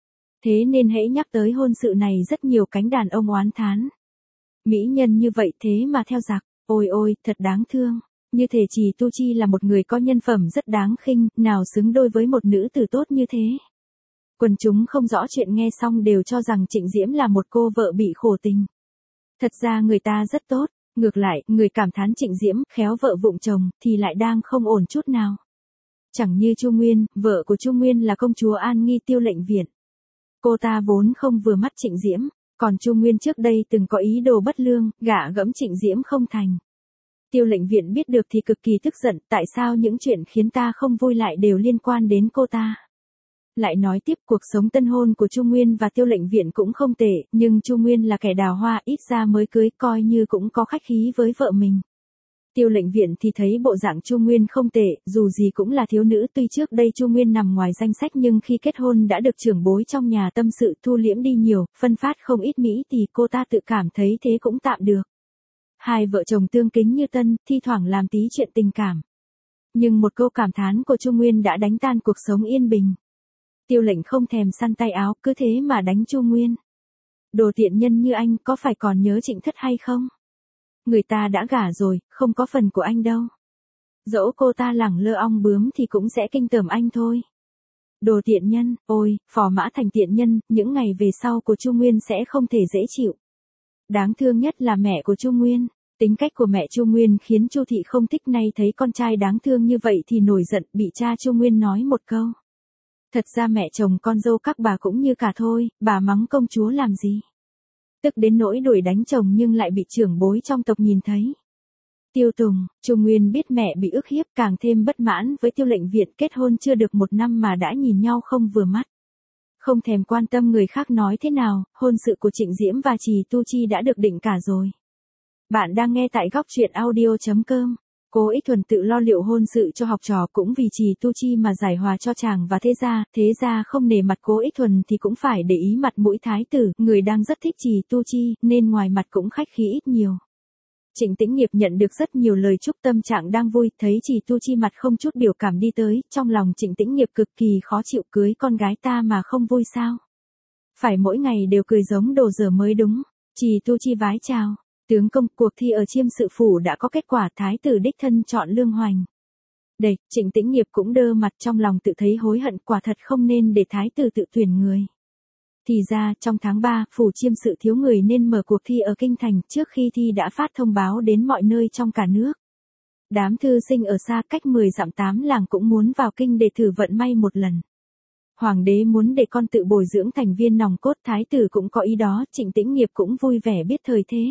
Thế nên hễ nhắc tới hôn sự này rất nhiều cánh đàn ông oán thán. Mỹ nhân như vậy thế mà theo giặc, ôi ôi, thật đáng thương. Như thể Trì Tu Chi là một người có nhân phẩm rất đáng khinh, nào xứng đôi với một nữ tử tốt như thế. Quần chúng không rõ chuyện nghe xong đều cho rằng Trịnh Diễm là một cô vợ bị khổ tình. Thật ra người ta rất tốt, ngược lại, người cảm thán Trịnh Diễm khéo vợ vụng chồng thì lại đang không ổn chút nào. Chẳng như Chu Nguyên, vợ của Chu Nguyên là công chúa An Nghi Tiêu Lệnh Viện. Cô ta vốn không vừa mắt Trịnh Diễm, còn Chu Nguyên trước đây từng có ý đồ bất lương, gả gẫm Trịnh Diễm không thành. Tiêu Lệnh Viện biết được thì cực kỳ tức giận, tại sao những chuyện khiến ta không vui lại đều liên quan đến cô ta. Lại nói tiếp, cuộc sống tân hôn của Chu Nguyên và Tiêu Lệnh Viện cũng không tệ, nhưng Chu Nguyên là kẻ đào hoa, ít ra mới cưới, coi như cũng có khách khí với vợ mình. Tiêu lệnh viện thì thấy bộ dạng Chu Nguyên không tệ, dù gì cũng là thiếu nữ, tuy trước đây Chu Nguyên nằm ngoài danh sách nhưng khi kết hôn đã được trưởng bối trong nhà tâm sự thu liễm đi nhiều, phân phát không ít mỹ thì cô ta tự cảm thấy thế cũng tạm được. Hai vợ chồng tương kính như tân, thi thoảng làm tí chuyện tình cảm. Nhưng một câu cảm thán của Chu Nguyên đã đánh tan cuộc sống yên bình. Tiêu lệnh không thèm săn tay áo, cứ thế mà đánh Chu Nguyên. Đồ tiện nhân như anh có phải còn nhớ Trịnh Thất hay không? Người ta đã gả rồi, không có phần của anh đâu. Dẫu cô ta lẳng lơ ong bướm thì cũng sẽ kinh tởm anh thôi. Đồ tiện nhân, ôi, phò mã thành tiện nhân, những ngày về sau của Chu Nguyên sẽ không thể dễ chịu. Đáng thương nhất là mẹ của Chu Nguyên. Tính cách của mẹ Chu Nguyên khiến Chu Thị không thích, nay thấy con trai đáng thương như vậy thì nổi giận, bị cha Chu Nguyên nói một câu. Thật ra mẹ chồng con dâu các bà cũng như cả thôi, bà mắng công chúa làm gì. Tức đến nỗi đuổi đánh chồng nhưng lại bị trưởng bối trong tộc nhìn thấy. Tiêu Tùng, Chu Nguyên biết mẹ bị ức hiếp càng thêm bất mãn với Tiêu lệnh viện, kết hôn chưa được một năm mà đã nhìn nhau không vừa mắt. Không thèm quan tâm người khác nói thế nào, hôn sự của Trịnh Diễm và Trì Tu Chi đã được định cả rồi. Bạn đang nghe tại góc truyện audio chấm com. Cố Ích Thuần tự lo liệu hôn sự cho học trò cũng vì Trì Tu Chi mà giải hòa cho chàng và thế gia, thế gia không nể mặt Cố Ích Thuần thì cũng phải để ý mặt mũi thái tử, người đang rất thích Trì Tu Chi, nên ngoài mặt cũng khách khí ít nhiều. Trịnh Tĩnh Nghiệp nhận được rất nhiều lời chúc, tâm trạng đang vui, thấy Trì Tu Chi mặt không chút biểu cảm đi tới, trong lòng Trịnh Tĩnh Nghiệp cực kỳ khó chịu, cưới con gái ta mà không vui sao? Phải mỗi ngày đều cười giống đồ dở mới đúng. Trì Tu Chi vái chào. Tướng công, cuộc thi ở Chiêm Sự Phủ đã có kết quả, thái tử đích thân chọn Lương Hoành. Địch, Trịnh Tĩnh Nghiệp cũng đơ mặt, trong lòng tự thấy hối hận, quả thật không nên để thái tử tự tuyển người. Thì ra, trong tháng ba, Phủ Chiêm Sự thiếu người nên mở cuộc thi ở Kinh Thành, trước khi thi đã phát thông báo đến mọi nơi trong cả nước. Đám thư sinh ở xa cách mười dặm tám làng cũng muốn vào kinh để thử vận may một lần. Hoàng đế muốn để con tự bồi dưỡng thành viên nòng cốt, thái tử cũng có ý đó, Trịnh Tĩnh Nghiệp cũng vui vẻ biết thời thế.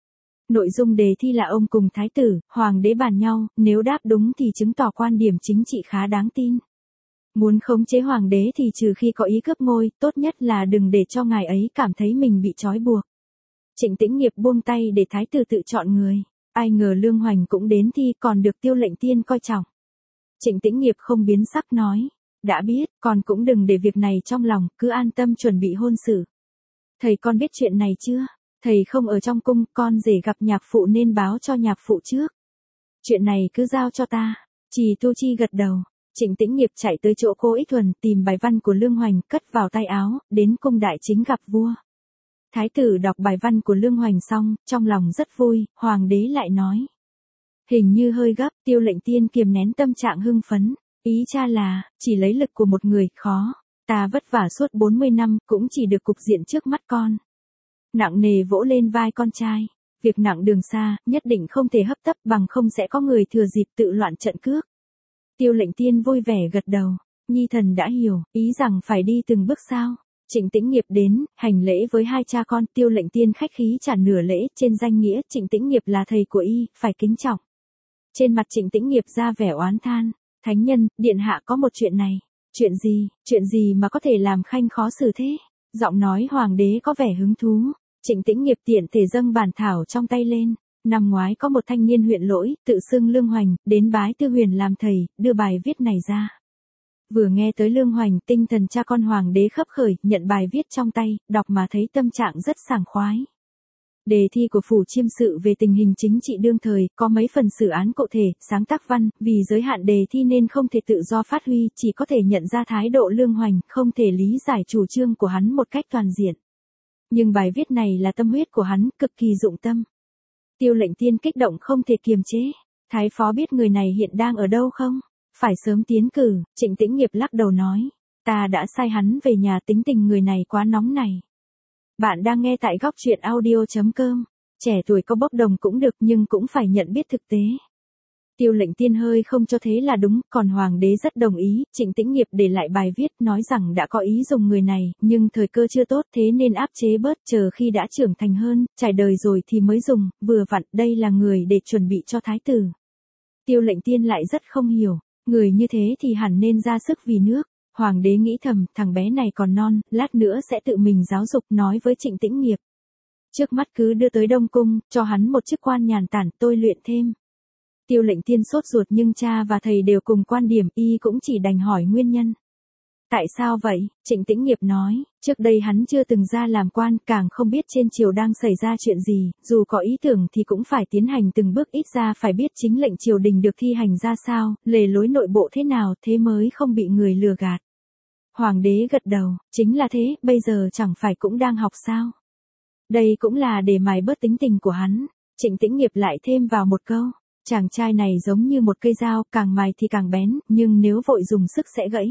Nội dung đề thi là ông cùng thái tử, hoàng đế bàn nhau, nếu đáp đúng thì chứng tỏ quan điểm chính trị khá đáng tin. Muốn khống chế hoàng đế thì trừ khi có ý cướp ngôi, tốt nhất là đừng để cho ngài ấy cảm thấy mình bị trói buộc. Trịnh Tĩnh Nghiệp buông tay để thái tử tự chọn người. Ai ngờ Lương Hoành cũng đến thi, còn được Tiêu lệnh tiên coi trọng. Trịnh Tĩnh Nghiệp không biến sắc nói, đã biết, con cũng đừng để việc này trong lòng, cứ an tâm chuẩn bị hôn sự. Thầy con biết chuyện này chưa? Thầy không ở trong cung, con rể gặp nhạc phụ nên báo cho nhạc phụ trước. Chuyện này cứ giao cho ta. Trì Tu Chi gật đầu. Trịnh Tĩnh Nghiệp chạy tới chỗ Cố Ích Thuần, tìm bài văn của Lương Hoành, cất vào tay áo, đến cung đại chính gặp vua. Thái tử đọc bài văn của Lương Hoành xong, trong lòng rất vui, hoàng đế lại nói. Hình như hơi gấp, Tiêu lệnh tiên kiềm nén tâm trạng hưng phấn. Ý cha là, chỉ lấy lực của một người, khó. Ta vất vả suốt bốn mươi năm, cũng chỉ được cục diện trước mắt con. Nặng nề vỗ lên vai con trai. Việc nặng đường xa, nhất định không thể hấp tấp, bằng không sẽ có người thừa dịp tự loạn trận cước. Tiêu lệnh tiên vui vẻ gật đầu. Nhi thần đã hiểu, ý rằng phải đi từng bước sao. Trịnh Tĩnh Nghiệp đến, hành lễ với hai cha con, Tiêu lệnh tiên khách khí trả nửa lễ, trên danh nghĩa Trịnh Tĩnh Nghiệp là thầy của y, phải kính trọng. Trên mặt Trịnh Tĩnh Nghiệp ra vẻ oán than. Thánh nhân, điện hạ có một chuyện này. Chuyện gì, chuyện gì mà có thể làm khanh khó xử thế? Giọng nói hoàng đế có vẻ hứng thú. Trịnh Tĩnh Nghiệp tiện thể dâng bản thảo trong tay lên. Năm ngoái có một thanh niên huyện lỗi, tự xưng Lương Hoành, đến bái Tư Huyền làm thầy, đưa bài viết này ra. Vừa nghe tới Lương Hoành, tinh thần cha con hoàng đế khấp khởi, nhận bài viết trong tay, đọc mà thấy tâm trạng rất sảng khoái. Đề thi của Phủ Chiêm Sự về tình hình chính trị đương thời, có mấy phần xử án cụ thể, sáng tác văn, vì giới hạn đề thi nên không thể tự do phát huy, chỉ có thể nhận ra thái độ Lương Hoành, không thể lý giải chủ trương của hắn một cách toàn diện. Nhưng bài viết này là tâm huyết của hắn, cực kỳ dụng tâm. Tiêu lệnh tiên kích động không thể kiềm chế. Thái phó biết người này hiện đang ở đâu không? Phải sớm tiến cử. Trịnh Tĩnh Nghiệp lắc đầu nói. Ta đã sai hắn về nhà, tính tình người này quá nóng này. Bạn đang nghe tại góc truyện audio chấm com. Trẻ tuổi có bốc đồng cũng được nhưng cũng phải nhận biết thực tế. Tiêu lệnh tiên hơi không cho thế là đúng, còn hoàng đế rất đồng ý. Trịnh Tĩnh Nghiệp để lại bài viết nói rằng đã có ý dùng người này, nhưng thời cơ chưa tốt thế nên áp chế bớt, chờ khi đã trưởng thành hơn, trải đời rồi thì mới dùng, vừa vặn đây là người để chuẩn bị cho thái tử. Tiêu lệnh tiên lại rất không hiểu, người như thế thì hẳn nên ra sức vì nước. Hoàng đế nghĩ thầm, thằng bé này còn non, lát nữa sẽ tự mình giáo dục, nói với Trịnh Tĩnh Nghiệp. Trước mắt cứ đưa tới Đông Cung, cho hắn một chức quan nhàn tản, tôi luyện thêm. Tiêu Lệnh Tiên sốt ruột nhưng cha và thầy đều cùng quan điểm, y cũng chỉ đành hỏi nguyên nhân. Tại sao vậy? Trịnh Tĩnh Nghiệp nói, trước đây hắn chưa từng ra làm quan, càng không biết trên triều đang xảy ra chuyện gì, dù có ý tưởng thì cũng phải tiến hành từng bước, ít ra phải biết chính lệnh triều đình được thi hành ra sao, lề lối nội bộ thế nào, thế mới không bị người lừa gạt. Hoàng đế gật đầu, chính là thế, bây giờ chẳng phải cũng đang học sao? Đây cũng là để mài bớt tính tình của hắn. Trịnh Tĩnh Nghiệp lại thêm vào một câu, chàng trai này giống như một cây dao, càng mài thì càng bén, nhưng nếu vội dùng sức sẽ gãy.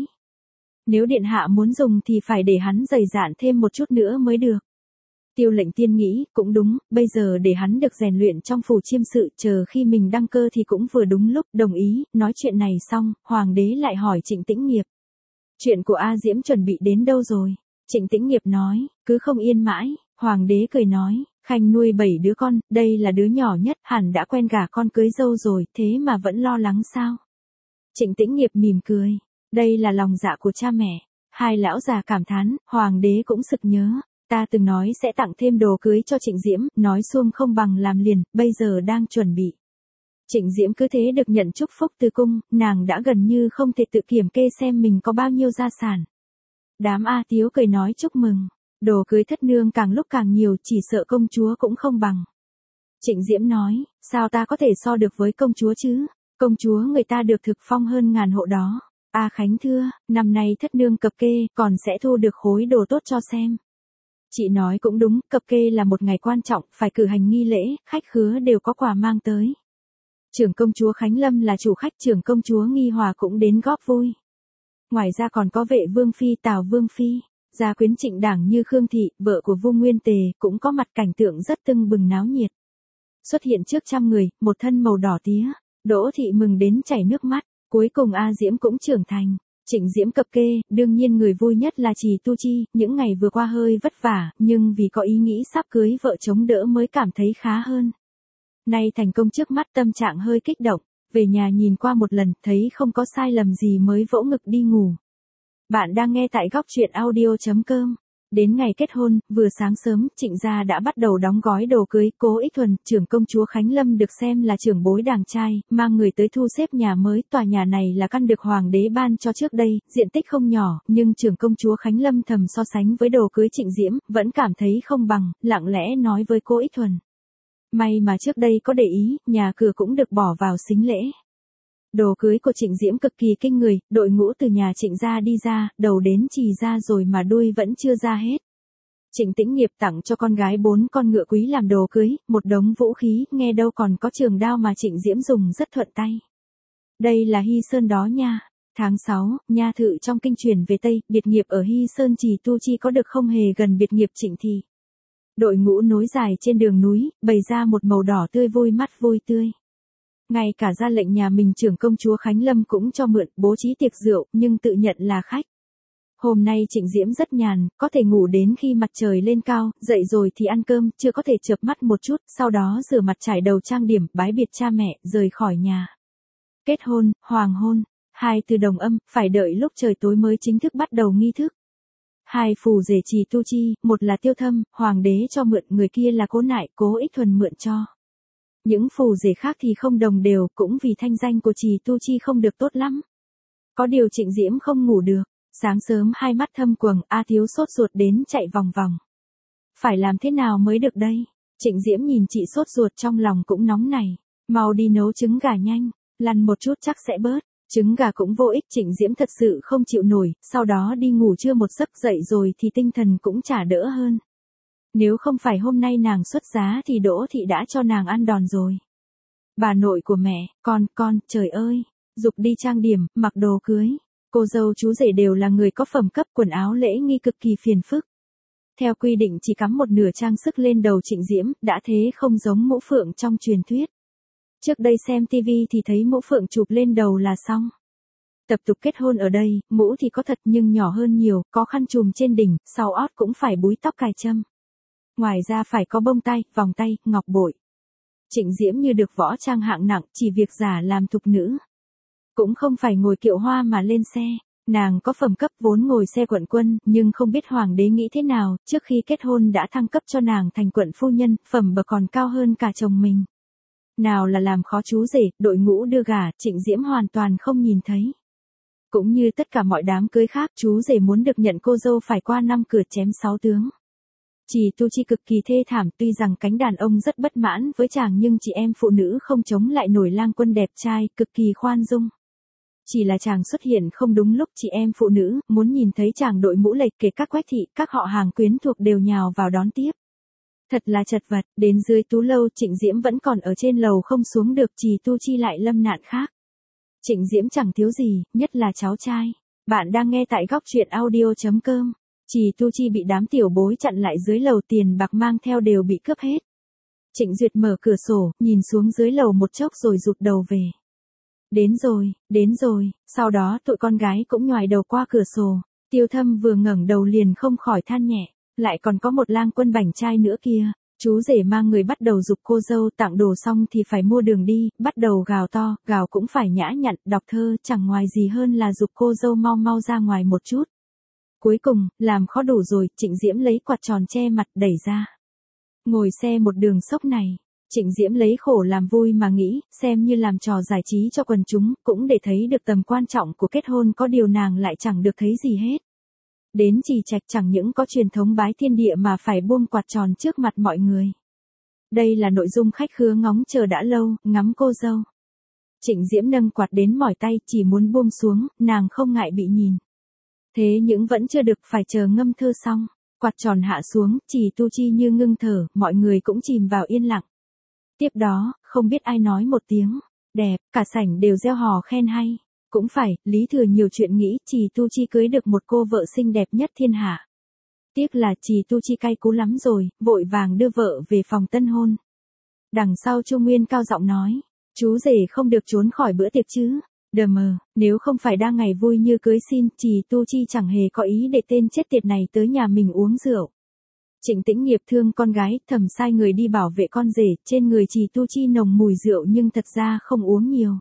Nếu điện hạ muốn dùng thì phải để hắn dày dạn thêm một chút nữa mới được. Tiêu Lệnh Tiên nghĩ, cũng đúng, bây giờ để hắn được rèn luyện trong phủ chiêm sự, chờ khi mình đăng cơ thì cũng vừa đúng lúc, đồng ý. Nói chuyện này xong, Hoàng đế lại hỏi Trịnh Tĩnh Nghiệp. Chuyện của A Diễm chuẩn bị đến đâu rồi? Trịnh Tĩnh Nghiệp nói, cứ không yên mãi. Hoàng đế cười nói, Khanh nuôi bảy đứa con, đây là đứa nhỏ nhất, hẳn đã quen gả con cưới dâu rồi, thế mà vẫn lo lắng sao? Trịnh Tĩnh Nghiệp mỉm cười, đây là lòng dạ của cha mẹ. Hai lão già cảm thán, Hoàng đế cũng sực nhớ, ta từng nói sẽ tặng thêm đồ cưới cho Trịnh Diễm, nói xuông không bằng làm liền, bây giờ đang chuẩn bị. Trịnh Diễm cứ thế được nhận chúc phúc từ cung, nàng đã gần như không thể tự kiểm kê xem mình có bao nhiêu gia sản. Đám A Tiếu cười nói chúc mừng, đồ cưới thất nương càng lúc càng nhiều, chỉ sợ công chúa cũng không bằng. Trịnh Diễm nói, sao ta có thể so được với công chúa chứ, công chúa người ta được thực phong hơn ngàn hộ đó. A Khánh thưa, năm nay thất nương cập kê, còn sẽ thu được khối đồ tốt cho xem. Chị nói cũng đúng, cập kê là một ngày quan trọng, phải cử hành nghi lễ, khách khứa đều có quà mang tới. Trưởng công chúa Khánh Lâm là chủ khách, trưởng công chúa Nghi Hòa cũng đến góp vui. Ngoài ra còn có vệ vương phi Tào Vương phi, gia quyến Trịnh Đảng như Khương Thị, vợ của Vu Nguyên Tề, cũng có mặt, cảnh tượng rất tưng bừng náo nhiệt. Xuất hiện trước trăm người, một thân màu đỏ tía, Đỗ Thị mừng đến chảy nước mắt, cuối cùng A Diễm cũng trưởng thành. Trịnh Diễm cập kê, đương nhiên người vui nhất là Trì Tu Chi, những ngày vừa qua hơi vất vả, nhưng vì có ý nghĩ sắp cưới vợ chống đỡ mới cảm thấy khá hơn. Nay thành công trước mắt, tâm trạng hơi kích động, về nhà nhìn qua một lần, thấy không có sai lầm gì mới vỗ ngực đi ngủ. Bạn đang nghe tại góc truyện audio chấm com. Đến ngày kết hôn, vừa sáng sớm, Trịnh gia đã bắt đầu đóng gói đồ cưới. Cố Ích Thuần, trưởng công chúa Khánh Lâm được xem là trưởng bối đàng trai, mang người tới thu xếp nhà mới. Tòa nhà này là căn được Hoàng đế ban cho trước đây, diện tích không nhỏ, nhưng trưởng công chúa Khánh Lâm thầm so sánh với đồ cưới Trịnh Diễm, vẫn cảm thấy không bằng, lặng lẽ nói với Cố Ích Thuần. May mà trước đây có để ý, nhà cửa cũng được bỏ vào sính lễ. Đồ cưới của Trịnh Diễm cực kỳ kinh người, đội ngũ từ nhà Trịnh gia đi ra, đầu đến Trì gia rồi mà đuôi vẫn chưa ra hết. Trịnh Tĩnh Nghiệp tặng cho con gái bốn con ngựa quý làm đồ cưới, một đống vũ khí, nghe đâu còn có trường đao mà Trịnh Diễm dùng rất thuận tay. Đây là Hy Sơn đó nha. Tháng sáu, nha thự trong kinh chuyển về Tây, biệt nghiệp ở Hy Sơn Trì Tu Chi có được không hề gần biệt nghiệp Trịnh Thị. Đội ngũ nối dài trên đường núi, bày ra một màu đỏ tươi vui mắt vui tươi. Ngay cả ra lệnh nhà mình trưởng công chúa Khánh Lâm cũng cho mượn, bố trí tiệc rượu, nhưng tự nhận là khách. Hôm nay Trịnh Diễm rất nhàn, có thể ngủ đến khi mặt trời lên cao, dậy rồi thì ăn cơm, chưa có thể chợp mắt một chút, sau đó rửa mặt trải đầu trang điểm, bái biệt cha mẹ, rời khỏi nhà. Kết hôn, hoàng hôn, hai từ đồng âm, phải đợi lúc trời tối mới chính thức bắt đầu nghi thức. Hai phù rể Trì Tu Chi, một là Tiêu Thâm, hoàng đế cho mượn, người kia là Cố Nại, Cố Ích Thuần mượn cho. Những phù rể khác thì không đồng đều, cũng vì thanh danh của Trì Tu Chi không được tốt lắm. Có điều Trịnh Diễm không ngủ được, sáng sớm hai mắt thâm quầng, A Thiếu sốt ruột đến chạy vòng vòng. Phải làm thế nào mới được đây? Trịnh Diễm nhìn chị sốt ruột trong lòng cũng nóng nảy, mau đi nấu trứng gà nhanh, lăn một chút chắc sẽ bớt. Trứng gà cũng vô ích, Trịnh Diễm thật sự không chịu nổi, sau đó đi ngủ trưa một giấc, dậy rồi thì tinh thần cũng chả đỡ hơn. Nếu không phải hôm nay nàng xuất giá thì Đỗ Thị đã cho nàng ăn đòn rồi. Bà nội của mẹ, con, con, trời ơi, giục đi trang điểm, mặc đồ cưới. Cô dâu chú rể đều là người có phẩm cấp, quần áo lễ nghi cực kỳ phiền phức. Theo quy định chỉ cắm một nửa trang sức lên đầu Trịnh Diễm, đã thế không giống mũ phượng trong truyền thuyết. Trước đây xem tivi thì thấy mũ phượng chụp lên đầu là xong. Tập tục kết hôn ở đây, mũ thì có thật nhưng nhỏ hơn nhiều, có khăn trùm trên đỉnh, sau ót cũng phải búi tóc cài châm. Ngoài ra phải có bông tai, vòng tay, ngọc bội. Trịnh Diễm như được võ trang hạng nặng, chỉ việc giả làm thục nữ. Cũng không phải ngồi kiệu hoa mà lên xe, nàng có phẩm cấp vốn ngồi xe quận quân, nhưng không biết hoàng đế nghĩ thế nào, trước khi kết hôn đã thăng cấp cho nàng thành quận phu nhân, phẩm bậc còn cao hơn cả chồng mình. Nào là làm khó chú rể, đội ngũ đưa gả, Trịnh Diễm hoàn toàn không nhìn thấy. Cũng như tất cả mọi đám cưới khác, chú rể muốn được nhận cô dâu phải qua năm cửa chém sáu tướng. Trì Tu Chi cực kỳ thê thảm, tuy rằng cánh đàn ông rất bất mãn với chàng nhưng chị em phụ nữ không chống lại nổi lang quân đẹp trai, cực kỳ khoan dung. Chỉ là chàng xuất hiện không đúng lúc, chị em phụ nữ muốn nhìn thấy chàng đội mũ lệch, kể các quách thị, các họ hàng quyến thuộc đều nhào vào đón tiếp. Thật là chật vật, đến dưới tú lâu Trịnh Diễm vẫn còn ở trên lầu không xuống được, Trì Tu Chi lại lâm nạn khác. Trịnh Diễm chẳng thiếu gì, nhất là cháu trai. Bạn đang nghe tại góc truyện audio chấm com. Trì Tu Chi bị đám tiểu bối chặn lại dưới lầu, tiền bạc mang theo đều bị cướp hết. Trịnh Duyệt mở cửa sổ, nhìn xuống dưới lầu một chốc rồi rụt đầu về. Đến rồi, đến rồi, sau đó tụi con gái cũng nhoài đầu qua cửa sổ. Tiêu Thâm vừa ngẩng đầu liền không khỏi than nhẹ, lại còn có một lang quân bảnh trai nữa kia. Chú rể mang người bắt đầu giục cô dâu, tặng đồ xong thì phải mua đường đi, bắt đầu gào to, gào cũng phải nhã nhặn, đọc thơ chẳng ngoài gì hơn là giục cô dâu mau mau ra ngoài một chút. Cuối cùng, làm khó đủ rồi, Trịnh Diễm lấy quạt tròn che mặt đẩy ra. Ngồi xe một đường sốc này, Trịnh Diễm lấy khổ làm vui mà nghĩ, xem như làm trò giải trí cho quần chúng, cũng để thấy được tầm quan trọng của kết hôn, có điều nàng lại chẳng được thấy gì hết. Đến Trì Trạch chẳng những có truyền thống bái thiên địa mà phải buông quạt tròn trước mặt mọi người. Đây là nội dung khách khứa ngóng chờ đã lâu, ngắm cô dâu. Trịnh Diễm nâng quạt đến mỏi tay, chỉ muốn buông xuống, nàng không ngại bị nhìn. Thế nhưng vẫn chưa được, phải chờ ngâm thơ xong. Quạt tròn hạ xuống, Trì Tu Chi như ngưng thở, mọi người cũng chìm vào yên lặng. Tiếp đó, không biết ai nói một tiếng, đẹp, cả sảnh đều reo hò khen hay. Cũng phải, Lý Thừa nhiều chuyện nghĩ, Trì Tu Chi cưới được một cô vợ xinh đẹp nhất thiên hạ. Tiếc là Trì Tu Chi cay cú lắm rồi, vội vàng đưa vợ về phòng tân hôn. Đằng sau Chu Nguyên cao giọng nói, chú rể không được trốn khỏi bữa tiệc chứ. Đờ mờ, nếu không phải đang ngày vui như cưới xin, Trì Tu Chi chẳng hề có ý để tên chết tiệt này tới nhà mình uống rượu. Trịnh Tĩnh Nghiệp thương con gái, thầm sai người đi bảo vệ con rể, trên người Trì Tu Chi nồng mùi rượu nhưng thật ra không uống nhiều.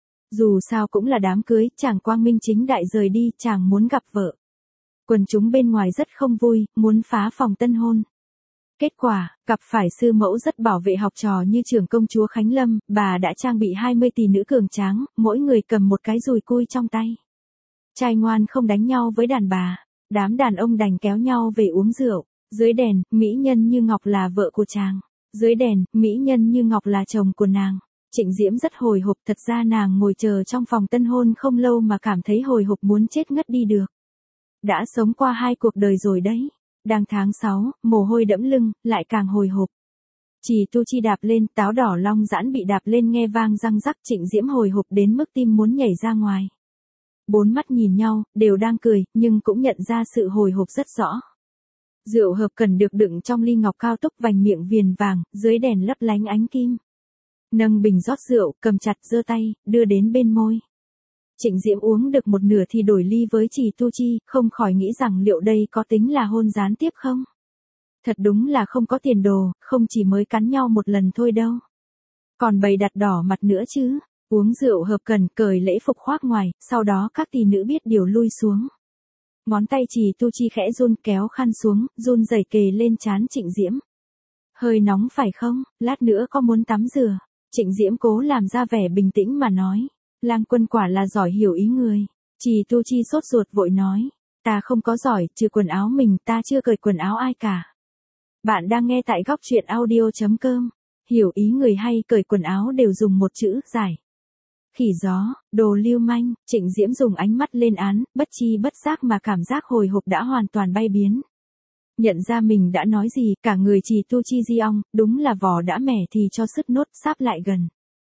Dù sao cũng là đám cưới, chàng quang minh chính đại rời đi, chàng muốn gặp vợ. Quần chúng bên ngoài rất không vui, muốn phá phòng tân hôn. Kết quả, gặp phải sư mẫu rất bảo vệ học trò như trưởng công chúa Khánh Lâm, bà đã trang bị hai mươi tỷ nữ cường tráng, mỗi người cầm một cái dùi cui trong tay. Trai ngoan không đánh nhau với đàn bà, đám đàn ông đành kéo nhau về uống rượu. Dưới đèn, mỹ nhân như ngọc là vợ của chàng. Dưới đèn, mỹ nhân như ngọc là chồng của nàng. Trịnh Diễm rất hồi hộp, thật ra nàng ngồi chờ trong phòng tân hôn không lâu mà cảm thấy hồi hộp muốn chết ngất đi được. Đã sống qua hai cuộc đời rồi đấy. Đang tháng sáu, mồ hôi đẫm lưng, lại càng hồi hộp. Trì Tu Chi đạp lên, táo đỏ long giãn bị đạp lên nghe vang răng rắc, Trịnh Diễm hồi hộp đến mức tim muốn nhảy ra ngoài. Bốn mắt nhìn nhau, đều đang cười, nhưng cũng nhận ra sự hồi hộp rất rõ. Rượu hợp cần được đựng trong ly ngọc cao túc vành miệng viền vàng, dưới đèn lấp lánh ánh kim. Nâng bình rót rượu, cầm chặt giơ tay, đưa đến bên môi. Trịnh Diễm uống được một nửa thì đổi ly với Trì Tu Chi, không khỏi nghĩ rằng liệu đây có tính là hôn gián tiếp không? Thật đúng là không có tiền đồ, không chỉ mới cắn nhau một lần thôi đâu. Còn bày đặt đỏ mặt nữa chứ. Uống rượu hợp cần, cởi lễ phục khoác ngoài, sau đó các tỷ nữ biết điều lui xuống. Ngón tay Trì Tu Chi khẽ run, kéo khăn xuống, run rẩy kề lên trán Trịnh Diễm. Hơi nóng phải không, lát nữa có muốn tắm rửa? Trịnh Diễm cố làm ra vẻ bình tĩnh mà nói. Lang quân quả là giỏi hiểu ý người. Trì Tu Chi sốt ruột vội nói. Ta không có giỏi, trừ quần áo mình, ta chưa cởi quần áo ai cả. Bạn đang nghe tại góc truyện audio chấm com. Hiểu ý người hay cởi quần áo đều dùng một chữ, giải. Khỉ gió, đồ lưu manh, Trịnh Diễm dùng ánh mắt lên án, bất chi bất giác mà cảm giác hồi hộp đã hoàn toàn bay biến. Nhận ra mình đã nói gì, cả người Trì Tu Chi di ong, đúng là vỏ đã mẻ thì cho sứt nốt, sáp lại gần.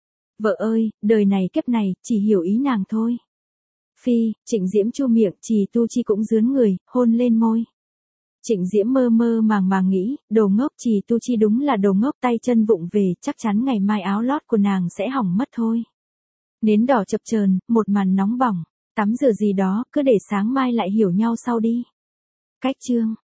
Vợ ơi, đời này kiếp này, chỉ hiểu ý nàng thôi. Phi, Trịnh Diễm chu miệng, Trì Tu Chi cũng dướn người, hôn lên môi. Trịnh Diễm mơ mơ màng màng nghĩ, đồ ngốc, Trì Tu Chi đúng là đồ ngốc, tay chân vụng về, chắc chắn ngày mai áo lót của nàng sẽ hỏng mất thôi. Nến đỏ chập chờn, một màn nóng bỏng, tắm rửa gì đó, cứ để sáng mai lại hiểu nhau sau đi. Cách chương